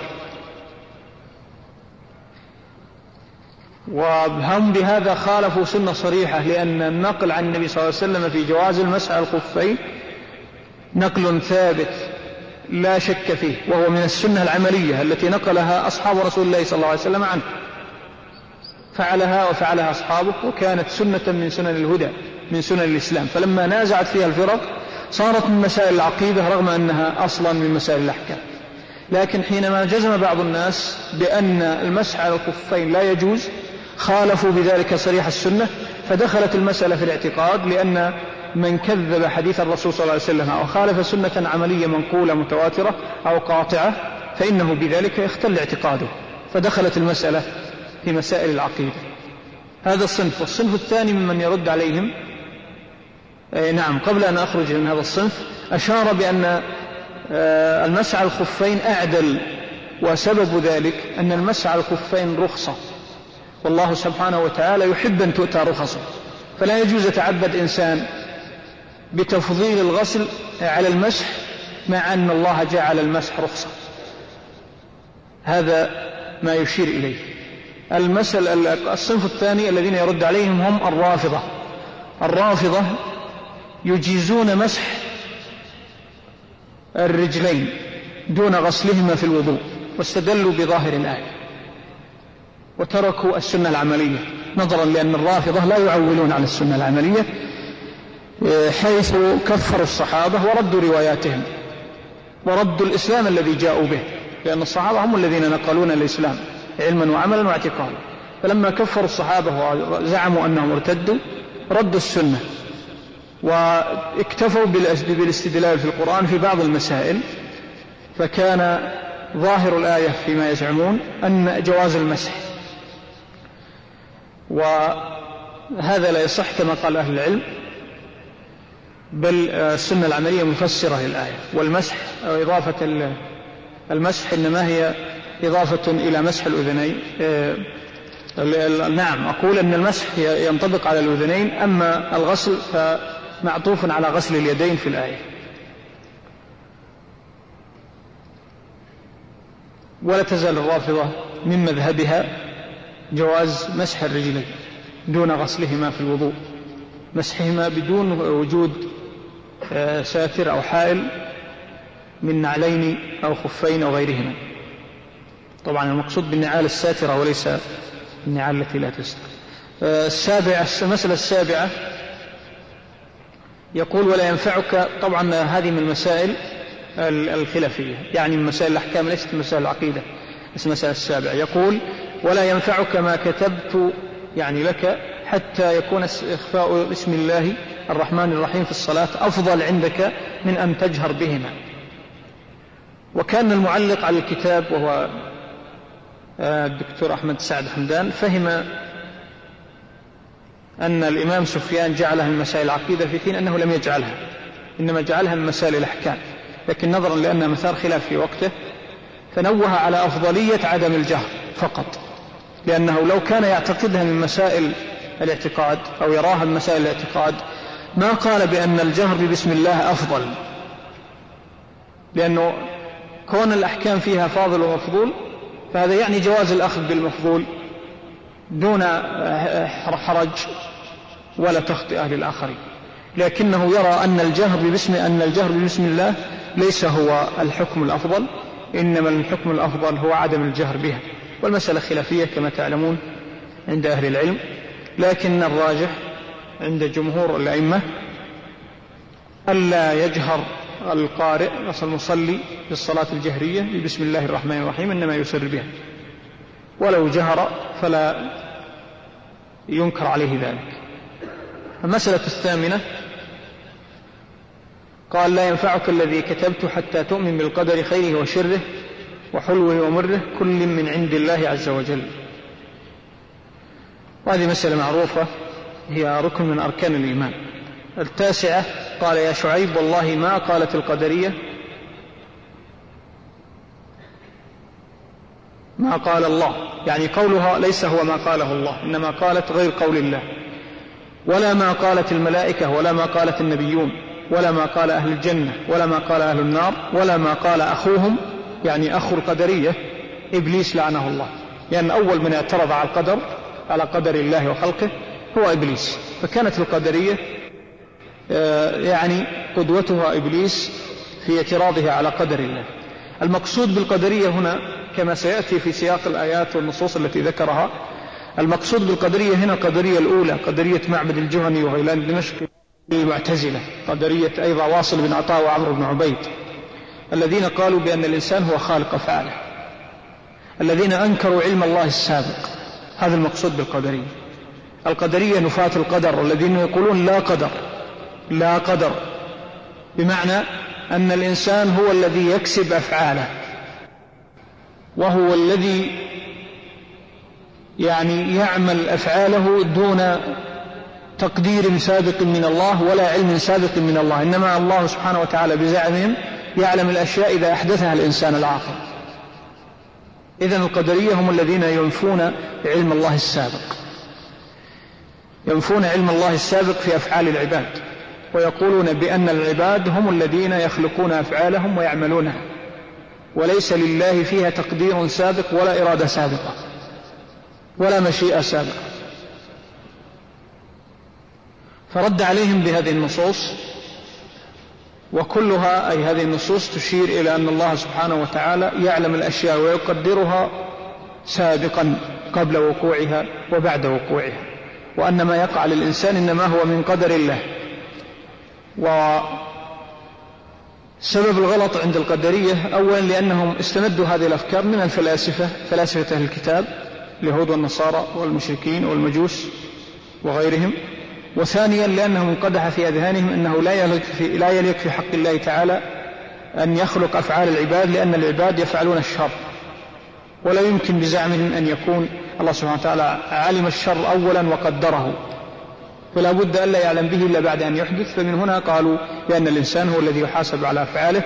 وهم بهذا خالفوا سنة صريحة، لأن النقل عن النبي صلى الله عليه وسلم في جواز المسح على الخفين نقل ثابت لا شك فيه، وهو من السنة العملية التي نقلها أصحاب رسول الله صلى الله عليه وسلم عنه، فعلها وفعلها أصحابه، وكانت سنة من سنن الهدى من سنن الإسلام. فلما نازعت فيها الفرق صارت من مسائل العقيدة رغم أنها أصلا من مسائل الأحكام. لكن حينما جزم بعض الناس بأن المسح على الخفين لا يجوز خالفوا بذلك صريح السنة، فدخلت المسألة في الاعتقاد، لأن من كذب حديث الرسول صلى الله عليه وسلم أو خالف سنة عملية منقولة متواترة أو قاطعة فإنه بذلك يختل اعتقاده، فدخلت المسألة في مسائل العقيدة. هذا الصنف. والصنف الثاني ممن يرد عليهم نعم قبل أن أخرج من هذا الصنف أشار بأن المسح على الخفين أعدل، وسبب ذلك أن المسح على الخفين رخصة، والله سبحانه وتعالى يحب أن تؤتى رخصه، فلا يجوز يتعبد إنسان بتفضيل الغسل على المسح مع أن الله جعل المسح رخصة. هذا ما يشير إليه. المسألة الصنف الثاني الذين يرد عليهم هم الرافضة. الرافضة يجيزون مسح الرجلين دون غسلهما في الوضوء، واستدلوا بظاهر الآية وتركوا السنة العملية، نظرا لأن الرافضة لا يعولون على السنة العملية، حيث كفروا الصحابة وردوا رواياتهم وردوا الإسلام الذي جاءوا به، لأن الصحابة هم الذين نقلون الإسلام علما وعملا واعتقادا. فلما كفروا الصحابة وزعموا أنهم ارتدوا ردوا السنة واكتفوا بالاستدلال في القرآن في بعض المسائل، فكان ظاهر الآية فيما يزعمون أن جواز المسح، وهذا لا يصح كما قال أهل العلم، بل السنة العملية مفسرة للآية. والمسح أو إضافة المسح إنما هي إضافة إلى مسح الأذنين. نعم أقول أن المسح ينطبق على الأذنين، أما الغسل فمعطوف على غسل اليدين في الآية. ولا تزال الرافضة من مذهبها جواز مسح الرجلين دون غسلهما في الوضوء، مسحهما بدون وجود ساتر أو حائل من نعلين أو خفين أو غيرهما. طبعا المقصود بالنعال الساترة وليس النعال التي لا تستر. السابعة المسألة السابعة يقول: ولا ينفعك. طبعا هذه من المسائل الخلافية، يعني من مسائل الأحكام ليست مسائل العقيدة. المسألة السابعة يقول: ولا ينفعك ما كتبت يعني لك حتى يكون إخفاء اسم الله الرحمن الرحيم في الصلاة أفضل عندك من أن تجهر بهما. وكان المعلق على الكتاب وهو الدكتور أحمد سعد حمدان فهم أن الإمام سفيان جعلها من مسائل العقيدة في حين أنه لم يجعلها، إنما جعلها من مسائل الأحكام، لكن نظرا لأنها مثار خلاف في وقته فنوه على أفضلية عدم الجهر فقط، لأنه لو كان يعتقدها من مسائل الاعتقاد أو يراها من مسائل الاعتقاد ما قال بأن الجهر ببسم الله أفضل، لأنه كون الأحكام فيها فاضل ومفضول فهذا يعني جواز الأخذ بالمفضول دون حرج ولا تخطئة للآخرين، لكنه يرى أن الجهر ببسم أن الجهر ببسم الله ليس هو الحكم الأفضل، إنما الحكم الأفضل هو عدم الجهر بها. والمسألة خلافية كما تعلمون عند أهل العلم، لكن الراجح عند جمهور الأئمة ألا يجهر القارئ المصلي في الصلاة الجهرية بسم الله الرحمن الرحيم، إنما يسر بها، ولو جهر فلا ينكر عليه ذلك. المسألة الثامنة قال: لا ينفعك الذي كتبت حتى تؤمن بالقدر خيره وشره وحلوه ومره كل من عند الله عز وجل. وهذه مسألة معروفة، هي ركن من أركان الإيمان. التاسعة قال: يا شعيب والله ما قالت القدرية ما قال الله، يعني قولها ليس هو ما قاله الله، إنما قالت غير قول الله، ولا ما قالت الملائكة، ولا ما قالت النبيون، ولا ما قال أهل الجنة، ولا ما قال أهل النار، ولا ما قال أخوهم، يعني أخو القدرية إبليس لعنه الله، لأن يعني أول من اعترض على القدر على قدر الله وخلقه هو إبليس، فكانت القدرية يعني قدوتها إبليس في اعتراضها على قدر الله. المقصود بالقدرية هنا كما سيأتي في سياق الآيات والنصوص التي ذكرها، المقصود بالقدرية هنا القدرية الأولى، قدرية معبد الجهني وغيلان دمشق المعتزلة، قدرية أيضا واصل بن عطاء وعمرو بن عبيد، الذين قالوا بأن الإنسان هو خالق أفعاله، الذين أنكروا علم الله السابق. هذا المقصود بالقدرية. القدرية نفاة القدر، الذين يقولون لا قدر، لا قدر بمعنى أن الإنسان هو الذي يكسب أفعاله، وهو الذي يعني يعمل أفعاله دون تقدير سابق من الله ولا علم سابق من الله، إنما الله سبحانه وتعالى بزعمهم يعلم الأشياء إذا أحدثها الإنسان العاقل. إذن القدرية هم الذين ينفون علم الله السابق، ينفون علم الله السابق في أفعال العباد، ويقولون بأن العباد هم الذين يخلقون أفعالهم ويعملونها، وليس لله فيها تقدير سابق ولا إرادة سابقة ولا مشيئة سابقة. فرد عليهم بهذه النصوص، وكلها أي هذه النصوص تشير إلى أن الله سبحانه وتعالى يعلم الأشياء ويقدرها سابقا قبل وقوعها وبعد وقوعها، وأن ما يقع للإنسان إنما هو من قدر الله. وسبب الغلط عند القدرية أولا لأنهم استمدوا هذه الأفكار من الفلاسفة، فلاسفة أهل الكتاب اليهود والنصارى والمشركين والمجوس وغيرهم، وثانيا لأنهم انقدح في أذهانهم أنه لا يليق في, لا يليق في حق الله تعالى أن يخلق أفعال العباد، لأن العباد يفعلون الشر، ولا يمكن بزعمهم أن يكون الله سبحانه وتعالى علم الشر أولا وقدره، فلا بد أن لا يعلم به إلا بعد أن يحدث. فمن هنا قالوا بأن الإنسان هو الذي يحاسب على أفعاله،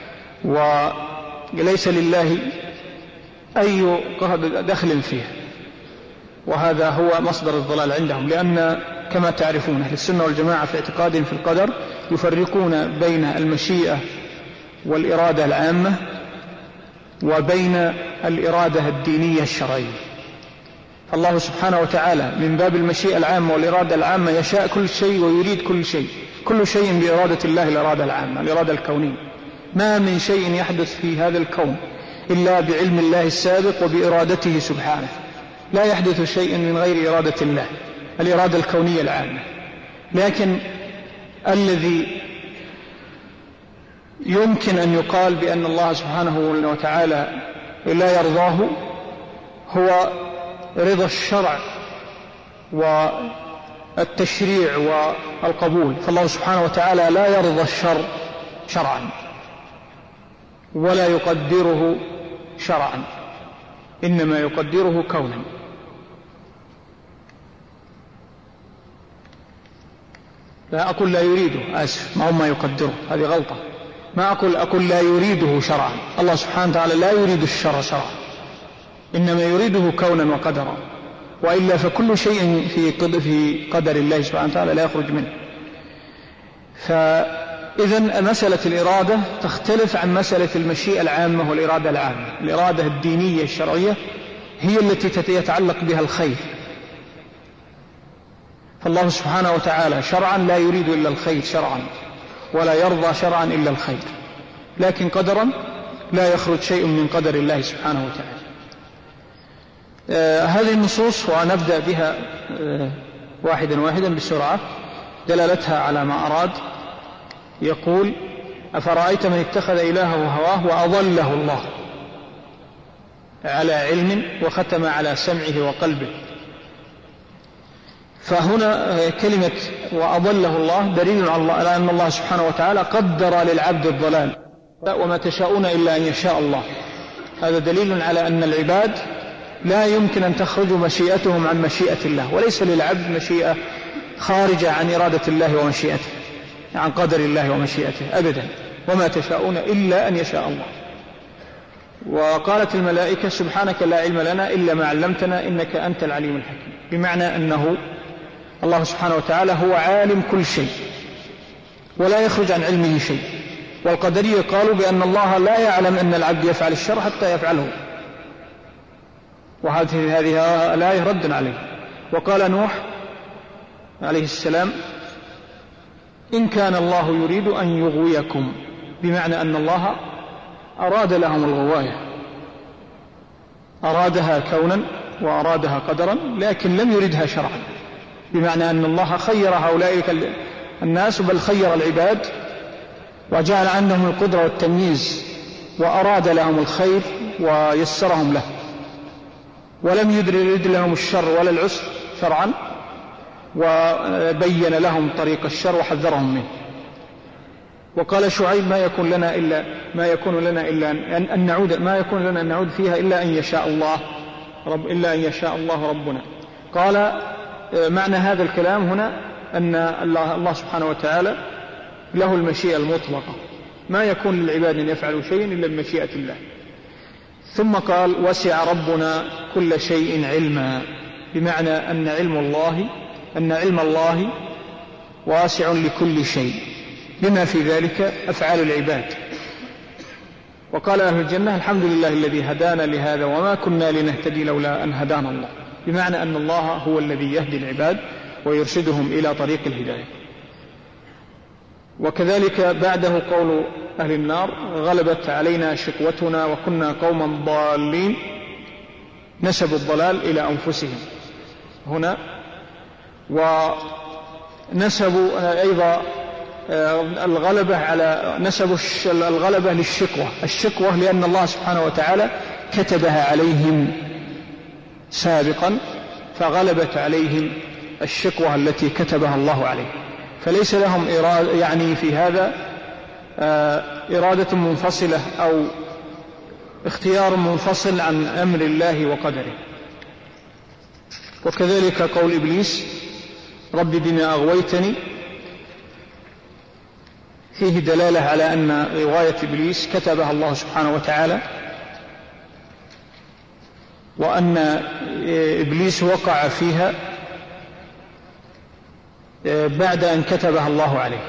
وليس لله أي دخل فيه، وهذا هو مصدر الضلال عندهم. لأن كما تعرفون أهل السنة والجماعة في اعتقادهم في القدر يفرقون بين المشيئة والإرادة العامة وبين الإرادة الدينية الشرعية. فالله سبحانه وتعالى من باب المشيئة العامة والإرادة العامة يشاء كل شيء ويريد كل شيء، كل شيء بإرادة الله الإرادة العامة الإرادة الكونية. ما من شيء يحدث في هذا الكون إلا بعلم الله السابق وبإرادته سبحانه، لا يحدث شيء من غير إرادة الله الإرادة الكونية العامة. لكن الذي يمكن أن يقال بأن الله سبحانه وتعالى لا يرضاه هو رضا الشرع والتشريع والقبول، فالله سبحانه وتعالى لا يرضى الشر شرعا ولا يقدره شرعا، إنما يقدره كونا. لا أقول لا يريده، آسف، ما هو ما يقدره، هذه غلطة. ما أقول أقول لا يريده شرعا، الله سبحانه وتعالى لا يريد الشر شرعا، إنما يريده كونا وقدرا، وإلا فكل شيء في في قدر الله سبحانه وتعالى لا يخرج منه. فإذن مسألة الإرادة تختلف عن مسألة المشيئة العامة والإرادة العامة. الإرادة الدينية الشرعية هي التي يتعلق بها الخير، فالله سبحانه وتعالى شرعا لا يريد إلا الخير شرعا، ولا يرضى شرعا إلا الخير، لكن قدرا لا يخرج شيء من قدر الله سبحانه وتعالى. آه هذه النصوص ونبدأ بها آه واحدا واحدا بسرعة دلالتها على ما أراد. يقول: أفرأيت من اتخذ إلهه هواه وأضله الله على علم وختم على سمعه وقلبه. فهنا كلمة وأضله الله دليل على أن الله سبحانه وتعالى قدر للعبد الضلال، وما تشاءون إلا أن يشاء الله. هذا دليل على أن العباد لا يمكن أن تخرج مشيئتهم عن مشيئة الله، وليس للعبد مشيئة خارجة عن إرادة الله ومشيئته، عن قدر الله ومشيئته أبدا. وما تشاءون إلا أن يشاء الله. وقالت الملائكة: سبحانك لا علم لنا إلا ما علمتنا إنك أنت العليم الحكيم، بمعنى أنه الله سبحانه وتعالى هو عالم كل شيء ولا يخرج عن علمه شيء. والقدرية قالوا بأن الله لا يعلم أن العبد يفعل الشر حتى يفعله، وهذه هذه الآية رد عليه. وقال نوح عليه السلام: إن كان الله يريد أن يغويكم، بمعنى أن الله أراد لهم الغواية، أرادها كونا وأرادها قدرا، لكن لم يردها شرعا، بمعنى أن الله خير هؤلاء الناس، بل خير العباد وجعل عندهم القدرة والتمييز، وأراد لهم الخير ويسرهم له، ولم يرد لهم الشر ولا العسر شرعا، وبين لهم طريق الشر وحذرهم منه. وقال شعيب: ما يكون لنا إلا ما يكون لنا إلا أن نعود ما يكون لنا أن نعود فيها إلا أن يشاء الله رب إلا أن يشاء الله ربنا. قال: معنى هذا الكلام هنا أن الله, الله سبحانه وتعالى له المشيئة المطلقة، ما يكون للعباد أن يفعلوا شيئا إلا بمشيئة الله. ثم قال: وسع ربنا كل شيء علما، بمعنى أن علم الله أن علم الله واسع لكل شيء، بما في ذلك أفعال العباد. وقال أهل الجنة: الحمد لله الذي هدانا لهذا وما كنا لنهتدي لولا أن هدانا الله، بمعنى أن الله هو الذي يهدي العباد ويرشدهم إلى طريق الهداية. وكذلك بعده قول أهل النار: غلبت علينا شقوتنا وكنا قوما ضالين، نسبوا الضلال إلى أنفسهم هنا، ونسبوا أيضا الغلبة على نسبوا الغلبة للشقوة الشقوة لأن الله سبحانه وتعالى كتبها عليهم سابقا، فغلبت عليهم الشقوة التي كتبها الله عليهم، فليس لهم إرادة يعني في هذا إرادة منفصلة أو اختيار منفصل عن أمر الله وقدره. وكذلك قول إبليس: رب بما أغويتني، فيه دلالة على أن غواية إبليس كتبها الله سبحانه وتعالى، وأن إبليس وقع فيها بعد أن كتبها الله عليه،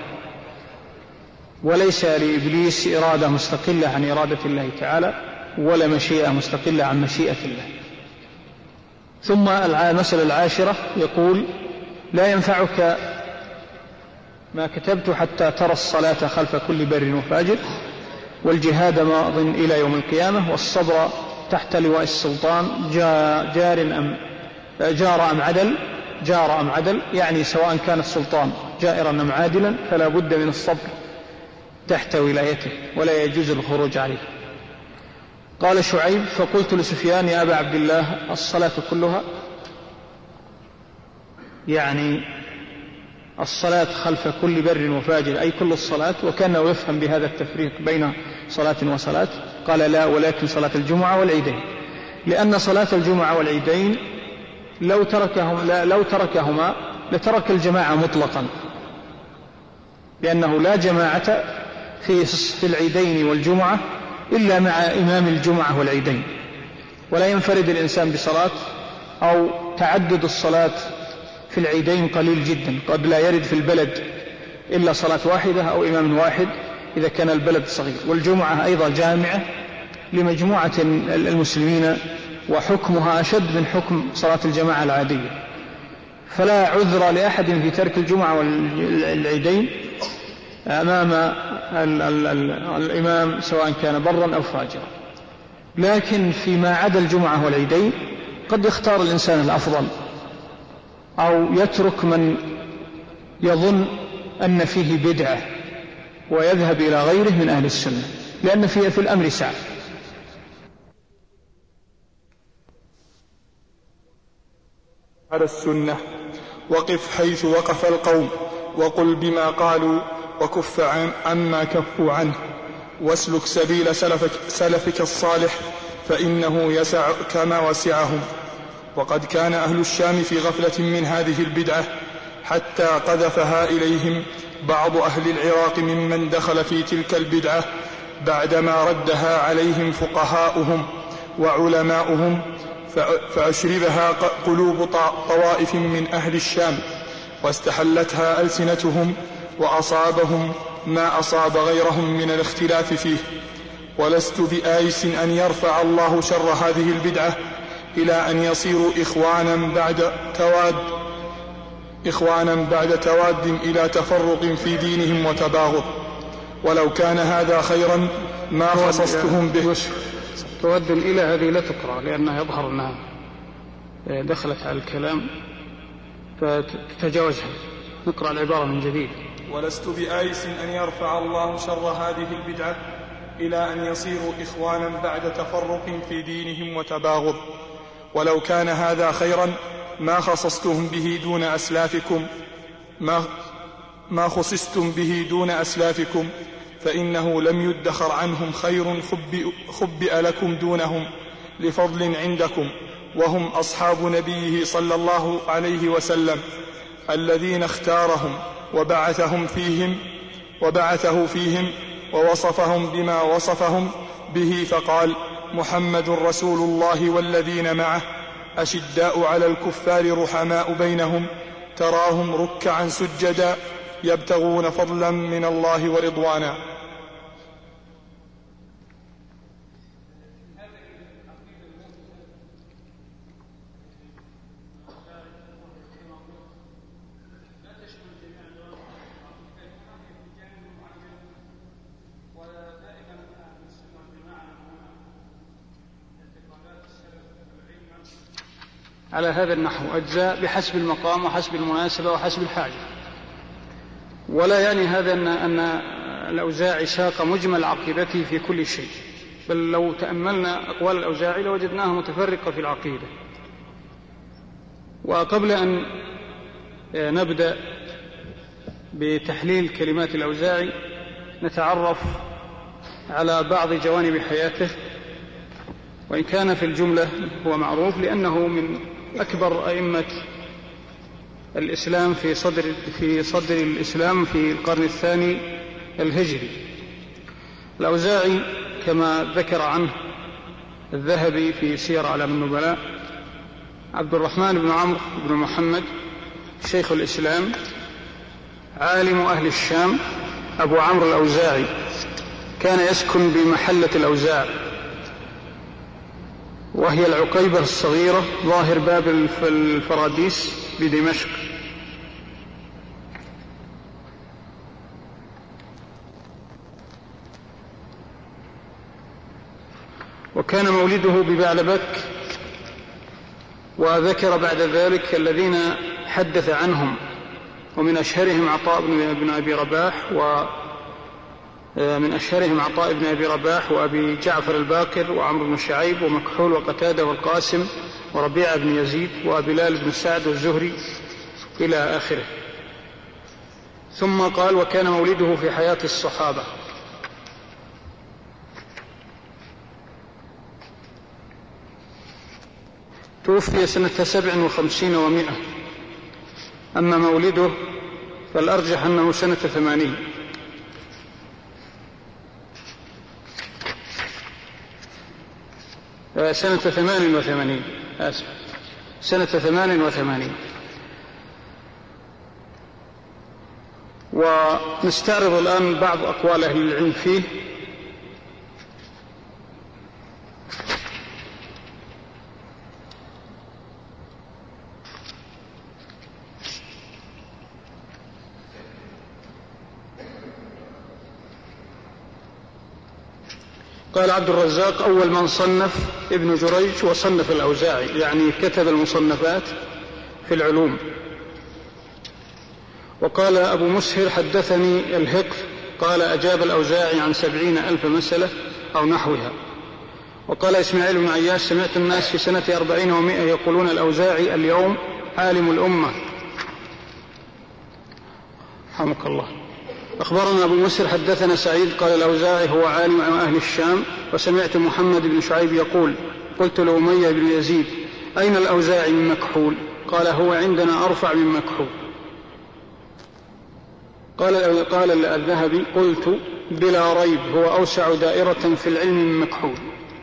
وليس لإبليس إرادة مستقلة عن إرادة الله تعالى، ولا مشيئة مستقلة عن مشيئة الله. ثم المسألة العاشرة يقول: لا ينفعك ما كتبت حتى ترى الصلاة خلف كل بر وفاجر، والجهاد ماض إلى يوم القيامة، والصبر تحت لواء السلطان جار أم جار أم عدل جار أم عدل يعني سواء كان السلطان جائرا أم عادلا، فلا بد من الصبر تحت ولايته ولا يجوز الخروج عليه. قال شعيب: فقلت لسفيان: يا أبا عبد الله، الصلاة كلها؟ يعني الصلاة خلف كل بر وفاجر أي كل الصلاة، وكان يفهم بهذا التفريق بين صلاة وصلاة. قال: لا، ولكن صلاة الجمعة والعيدين، لأن صلاة الجمعة والعيدين لو تركهم لا لو تركهما لترك الجماعة مطلقا، لأنه لا جماعة في في العيدين والجمعة إلا مع إمام الجمعة والعيدين، ولا ينفرد الإنسان بصلاة، أو تعدد الصلاة في العيدين قليل جدا، قد لا يرد في البلد إلا صلاة واحدة أو إمام واحد إذا كان البلد صغير. والجمعة أيضا جامعة لمجموعة المسلمين، وحكمها أشد من حكم صلاة الجماعة العادية، فلا عذر لأحد في ترك الجمعة والعيدين أمام ال ال ال الإمام سواء كان برا أو فاجرا. لكن فيما عدا الجمعة والعيدين قد يختار الإنسان الأفضل أو يترك من يظن أن فيه بدعة ويذهب إلى غيره من أهل السنة، لأن فيه في الأمر سعة. على السنة وقف حيث وقف القوم، وقل بما قالوا، وكف عن عما كفوا عنه، واسلك سبيل سلفك, سلفك الصالح، فإنه يسع كما وسعهم. وقد كان أهل الشام في غفلة من هذه البدعة حتى قذفها إليهم بعض أهل العراق ممن دخل في تلك البدعة بعدما ردها عليهم فقهاؤهم وعلماؤهم، فأشربها قلوب طوائف من أهل الشام، واستحلتها ألسنتهم، وأصابهم ما أصاب غيرهم من الاختلاف فيه. ولست بآيس أن يرفع الله شر هذه البدعة إلى أن يصيروا إخوانا بعد تواد إخوانا بعد تواد إلى تفرق في دينهم وتباغض. ولو كان هذا خيرا ما خصصتهم به. تود إلى هذه لا تقرأ لأنها يظهر أنها دخلت على الكلام فتتجاوزها. نقرأ العبارة من جديد. ولست بآيس أن يرفع الله شر هذه البدعة إلى أن يصيروا إخوانا بعد تفرق في دينهم وتباغض. ولو كان هذا خيرا ما خصصتهم به دون أسلافكم ما, ما خصصتم به دون أسلافكم، فإنه لم يدخر عنهم خير خبئ, خبئ لكم دونهم لفضل عندكم، وهم أصحاب نبيه صلى الله عليه وسلم الذين اختارهم وبعثهم فيهم وبعثه فيهم ووصفهم بما وصفهم به، فقال: محمد رسول الله والذين معه أشداء على الكفار رحماء بينهم، تراهم ركعا سجدا يبتغون فضلا من الله ورضوانا. على هذا النحو أجزاء بحسب المقام وحسب المناسبة وحسب الحاجة. ولا يعني هذا أن, أن الأوزاعي ساق مجمل عقيدته في كل شيء، بل لو تأملنا أقوال الأوزاعي لوجدناها متفرقة في العقيدة. وقبل أن نبدأ بتحليل كلمات الأوزاعي نتعرف على بعض جوانب حياته، وإن كان في الجملة هو معروف لأنه من أكبر أئمة الإسلام في صدر, في صدر الإسلام في القرن الثاني الهجري. الأوزاعي كما ذكر عنه الذهبي في سير أعلام النبلاء: عبد الرحمن بن عمرو بن محمد شيخ الإسلام، عالم أهل الشام، أبو عمرو الأوزاعي، كان يسكن بمحلة الأوزاع وهي العقيبة الصغيرة ظاهر باب الفراديس بدمشق. وكان مولده ببعلبك. وذكر بعد ذلك الذين حدث عنهم، ومن أشهرهم عطاء بن أبي رباح، ومن أشهرهم عطاء بن أبي رباح وأبي جعفر الباقر وعمرو بن شعيب ومكحول وقتادة والقاسم وربيعة بن يزيد وبلال بن سعد والزهري إلى آخره. ثم قال: وكان مولده في حياة الصحابة. توفي سنة سبع وخمسين ومائة، أما مولده فالأرجح أنه سنة ثمانين. سنة ثمان وثمانين آسف سنة ثمان وثمانين. ونستعرض الآن بعض أقوال أهل العلم فيه. قال عبد الرزاق: أول من صنف ابن جريج وصنف الأوزاعي، يعني كتب المصنفات في العلوم. وقال أبو مسهر: حدثني الهقل قال: أجاب الأوزاعي عن سبعين ألف مسألة أو نحوها. وقال إسماعيل بن عياش: سمعت الناس في سنة أربعين ومائة يقولون الأوزاعي اليوم عالم الأمة. رحمك الله. أخبرنا أبو مسهر حدثنا سعيد قال: الأوزاعي هو عالم أهل الشام. وسمعت محمد بن شعيب يقول: قلت لأمية بن يزيد: أين الأوزاعي من مكحول؟ قال: هو عندنا أرفع من مكحول. قال قال الذهبي: قلت: بلا ريب هو أوسع دائرة في العلم من مكحول.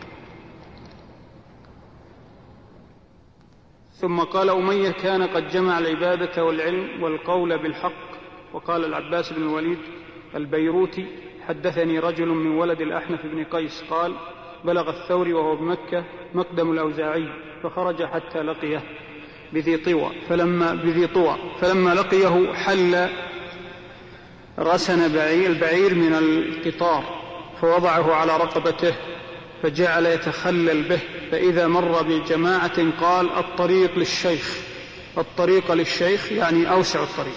ثم قال أمية: كان قد جمع العبادة والعلم والقول بالحق. وقال العباس بن الوليد البيروتي: حدثني رجل من ولد الأحنف بن قيس قال: بلغ الثوري وهو بمكة مقدم الأوزاعي، فخرج حتى لقيه بذي طوى، فلما بذي طوى فلما لقيه حل رسن بعير البعير من القطار، فوضعه على رقبته فجعل يتخلل به، فإذا مر بجماعة قال: الطريق للشيخ، الطريق للشيخ، يعني أوسع الطريق.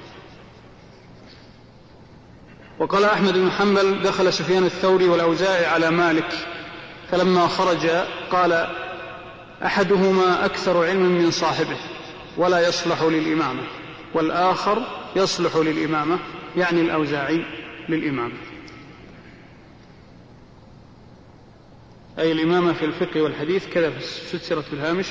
وقال أحمد بن حنبل: دخل سفيان الثوري والأوزاعي على مالك، فلما خرج قال: أحدهما أكثر علما من صاحبه ولا يصلح للإمامة، والآخر يصلح للإمامة، يعني الأوزاعي للإمامة، أي الإمامة في الفقه والحديث، كذا في سلسلة الهامش.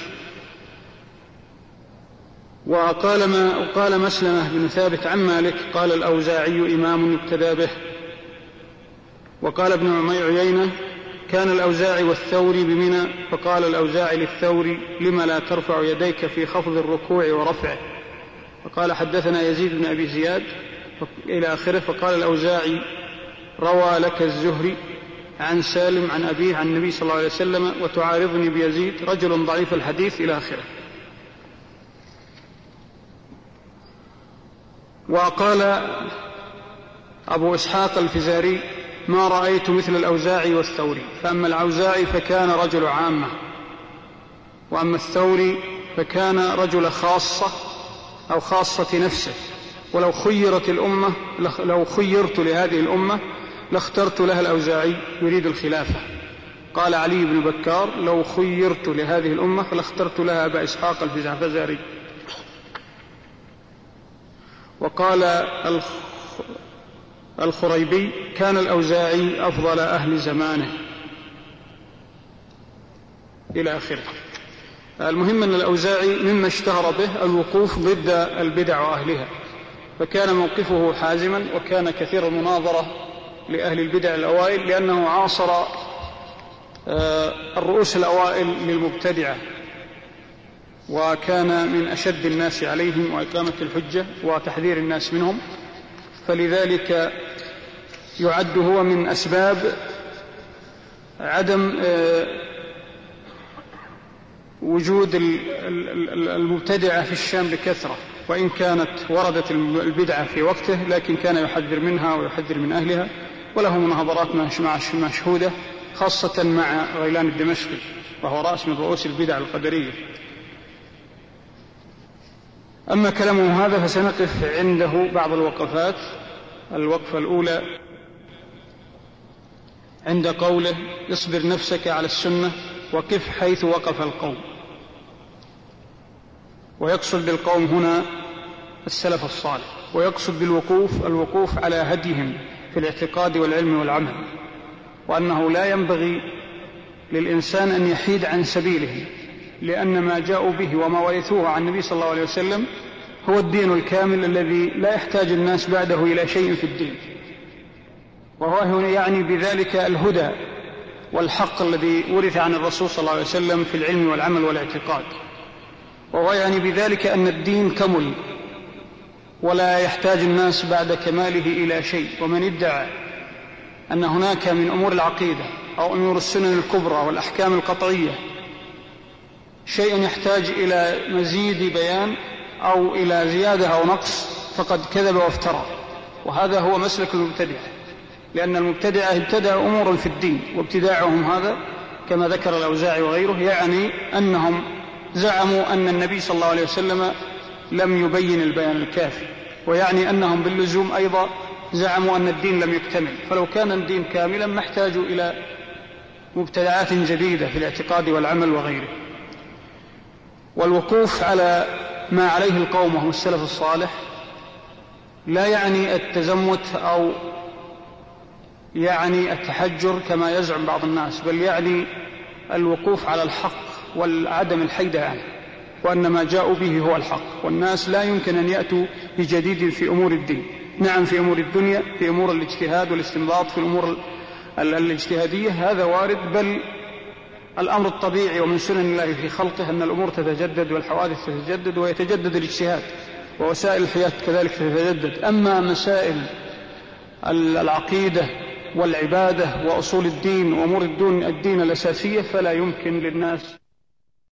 وقال ما وقال مسلمة بن ثابت عن مالك قال: الأوزاعي إمام يقتدى به. وقال ابن عيينة: كان الأوزاعي والثوري بمنى، فقال الأوزاعي للثوري: لما لا ترفع يديك في خفض الركوع ورفعه؟ فقال: حدثنا يزيد بن أبي زياد إلى آخره. فقال الأوزاعي: روى لك الزهري عن سالم عن أبيه عن النبي صلى الله عليه وسلم، وتعارضني بيزيد رجل ضعيف الحديث إلى آخره. وقال أبو إسحاق الفزاري: ما رأيت مثل الأوزاعي والثوري، فأما الأوزاعي فكان رجل عامة، وأما الثوري فكان رجل خاصة أو خاصة نفسه، ولو خيرت الأمة لو خيرت لهذه الأمة لاخترت لها الأوزاعي يريد الخلافة. قال علي بن بكار: لو خيرت لهذه الأمة لاخترت لها أبا إسحاق الفزاري. وقال الخريبي: كان الأوزاعي أفضل أهل زمانه، إلى آخره. المهم أن الأوزاعي مما اشتهر به الوقوف ضد البدع وأهلها، فكان موقفه حازما، وكان كثير المناظرة لأهل البدع الأوائل، لأنه عاصر الرؤوس الأوائل للمبتدعة، وكان من أشد الناس عليهم وإقامة الحجة وتحذير الناس منهم، فلذلك يعد هو من أسباب عدم وجود المبتدعة في الشام بكثرة، وإن كانت وردت البدعة في وقته، لكن كان يحذر منها ويحذر من أهلها، وله مناظرات مشهودة خاصة مع غيلان الدمشقي، وهو رأس من رؤوس البدع القدرية. أما كلامه هذا فسنقف عنده بعض الوقفات. الوقفة الأولى عند قوله: اصبر نفسك على السنة وقف حيث وقف القوم. ويقصد بالقوم هنا السلف الصالح، ويقصد بالوقوف الوقوف على هديهم في الاعتقاد والعلم والعمل، وأنه لا ينبغي للإنسان أن يحيد عن سبيله، لأن ما جاءوا به وما ورثوه عن النبي صلى الله عليه وسلم هو الدين الكامل الذي لا يحتاج الناس بعده إلى شيء في الدين، وهو يعني بذلك الهدى والحق الذي ورث عن الرسول صلى الله عليه وسلم في العلم والعمل والاعتقاد، وهو يعني بذلك أن الدين كمل ولا يحتاج الناس بعد كماله إلى شيء. ومن ادعى أن هناك من أمور العقيدة أو أمور السنن الكبرى والأحكام القطعية شيء يحتاج إلى مزيد بيان أو إلى زيادة أو نقص فقد كذب وافترى، وهذا هو مسلك المبتدع. لأن المبتدعة ابتدعوا أمورا في الدين، وابتداعهم هذا كما ذكر الأوزاعي وغيره يعني أنهم زعموا أن النبي صلى الله عليه وسلم لم يبين البيان الكافي، ويعني أنهم باللزوم أيضا زعموا أن الدين لم يكتمل، فلو كان الدين كاملا ما احتاجوا إلى مبتدعات جديدة في الاعتقاد والعمل وغيره. والوقوف على ما عليه القوم وهم السلف الصالح لا يعني التزمت أو يعني التحجر كما يزعم بعض الناس، بل يعني الوقوف على الحق والعدم الحيدة عنه، وأن ما جاءوا به هو الحق، والناس لا يمكن أن يأتوا بجديد في أمور الدين. نعم في أمور الدنيا، في أمور الاجتهاد والاستنباط، في الأمور الاجتهادية هذا وارد، بل الأمر الطبيعي ومن سنن الله في خلقه أن الأمور تتجدد والحوادث تتجدد ويتجدد الاجتهاد، ووسائل الحياة كذلك تتجدد. أما مسائل العقيدة والعبادة وأصول الدين وأمور الدين الأساسية فلا يمكن للناس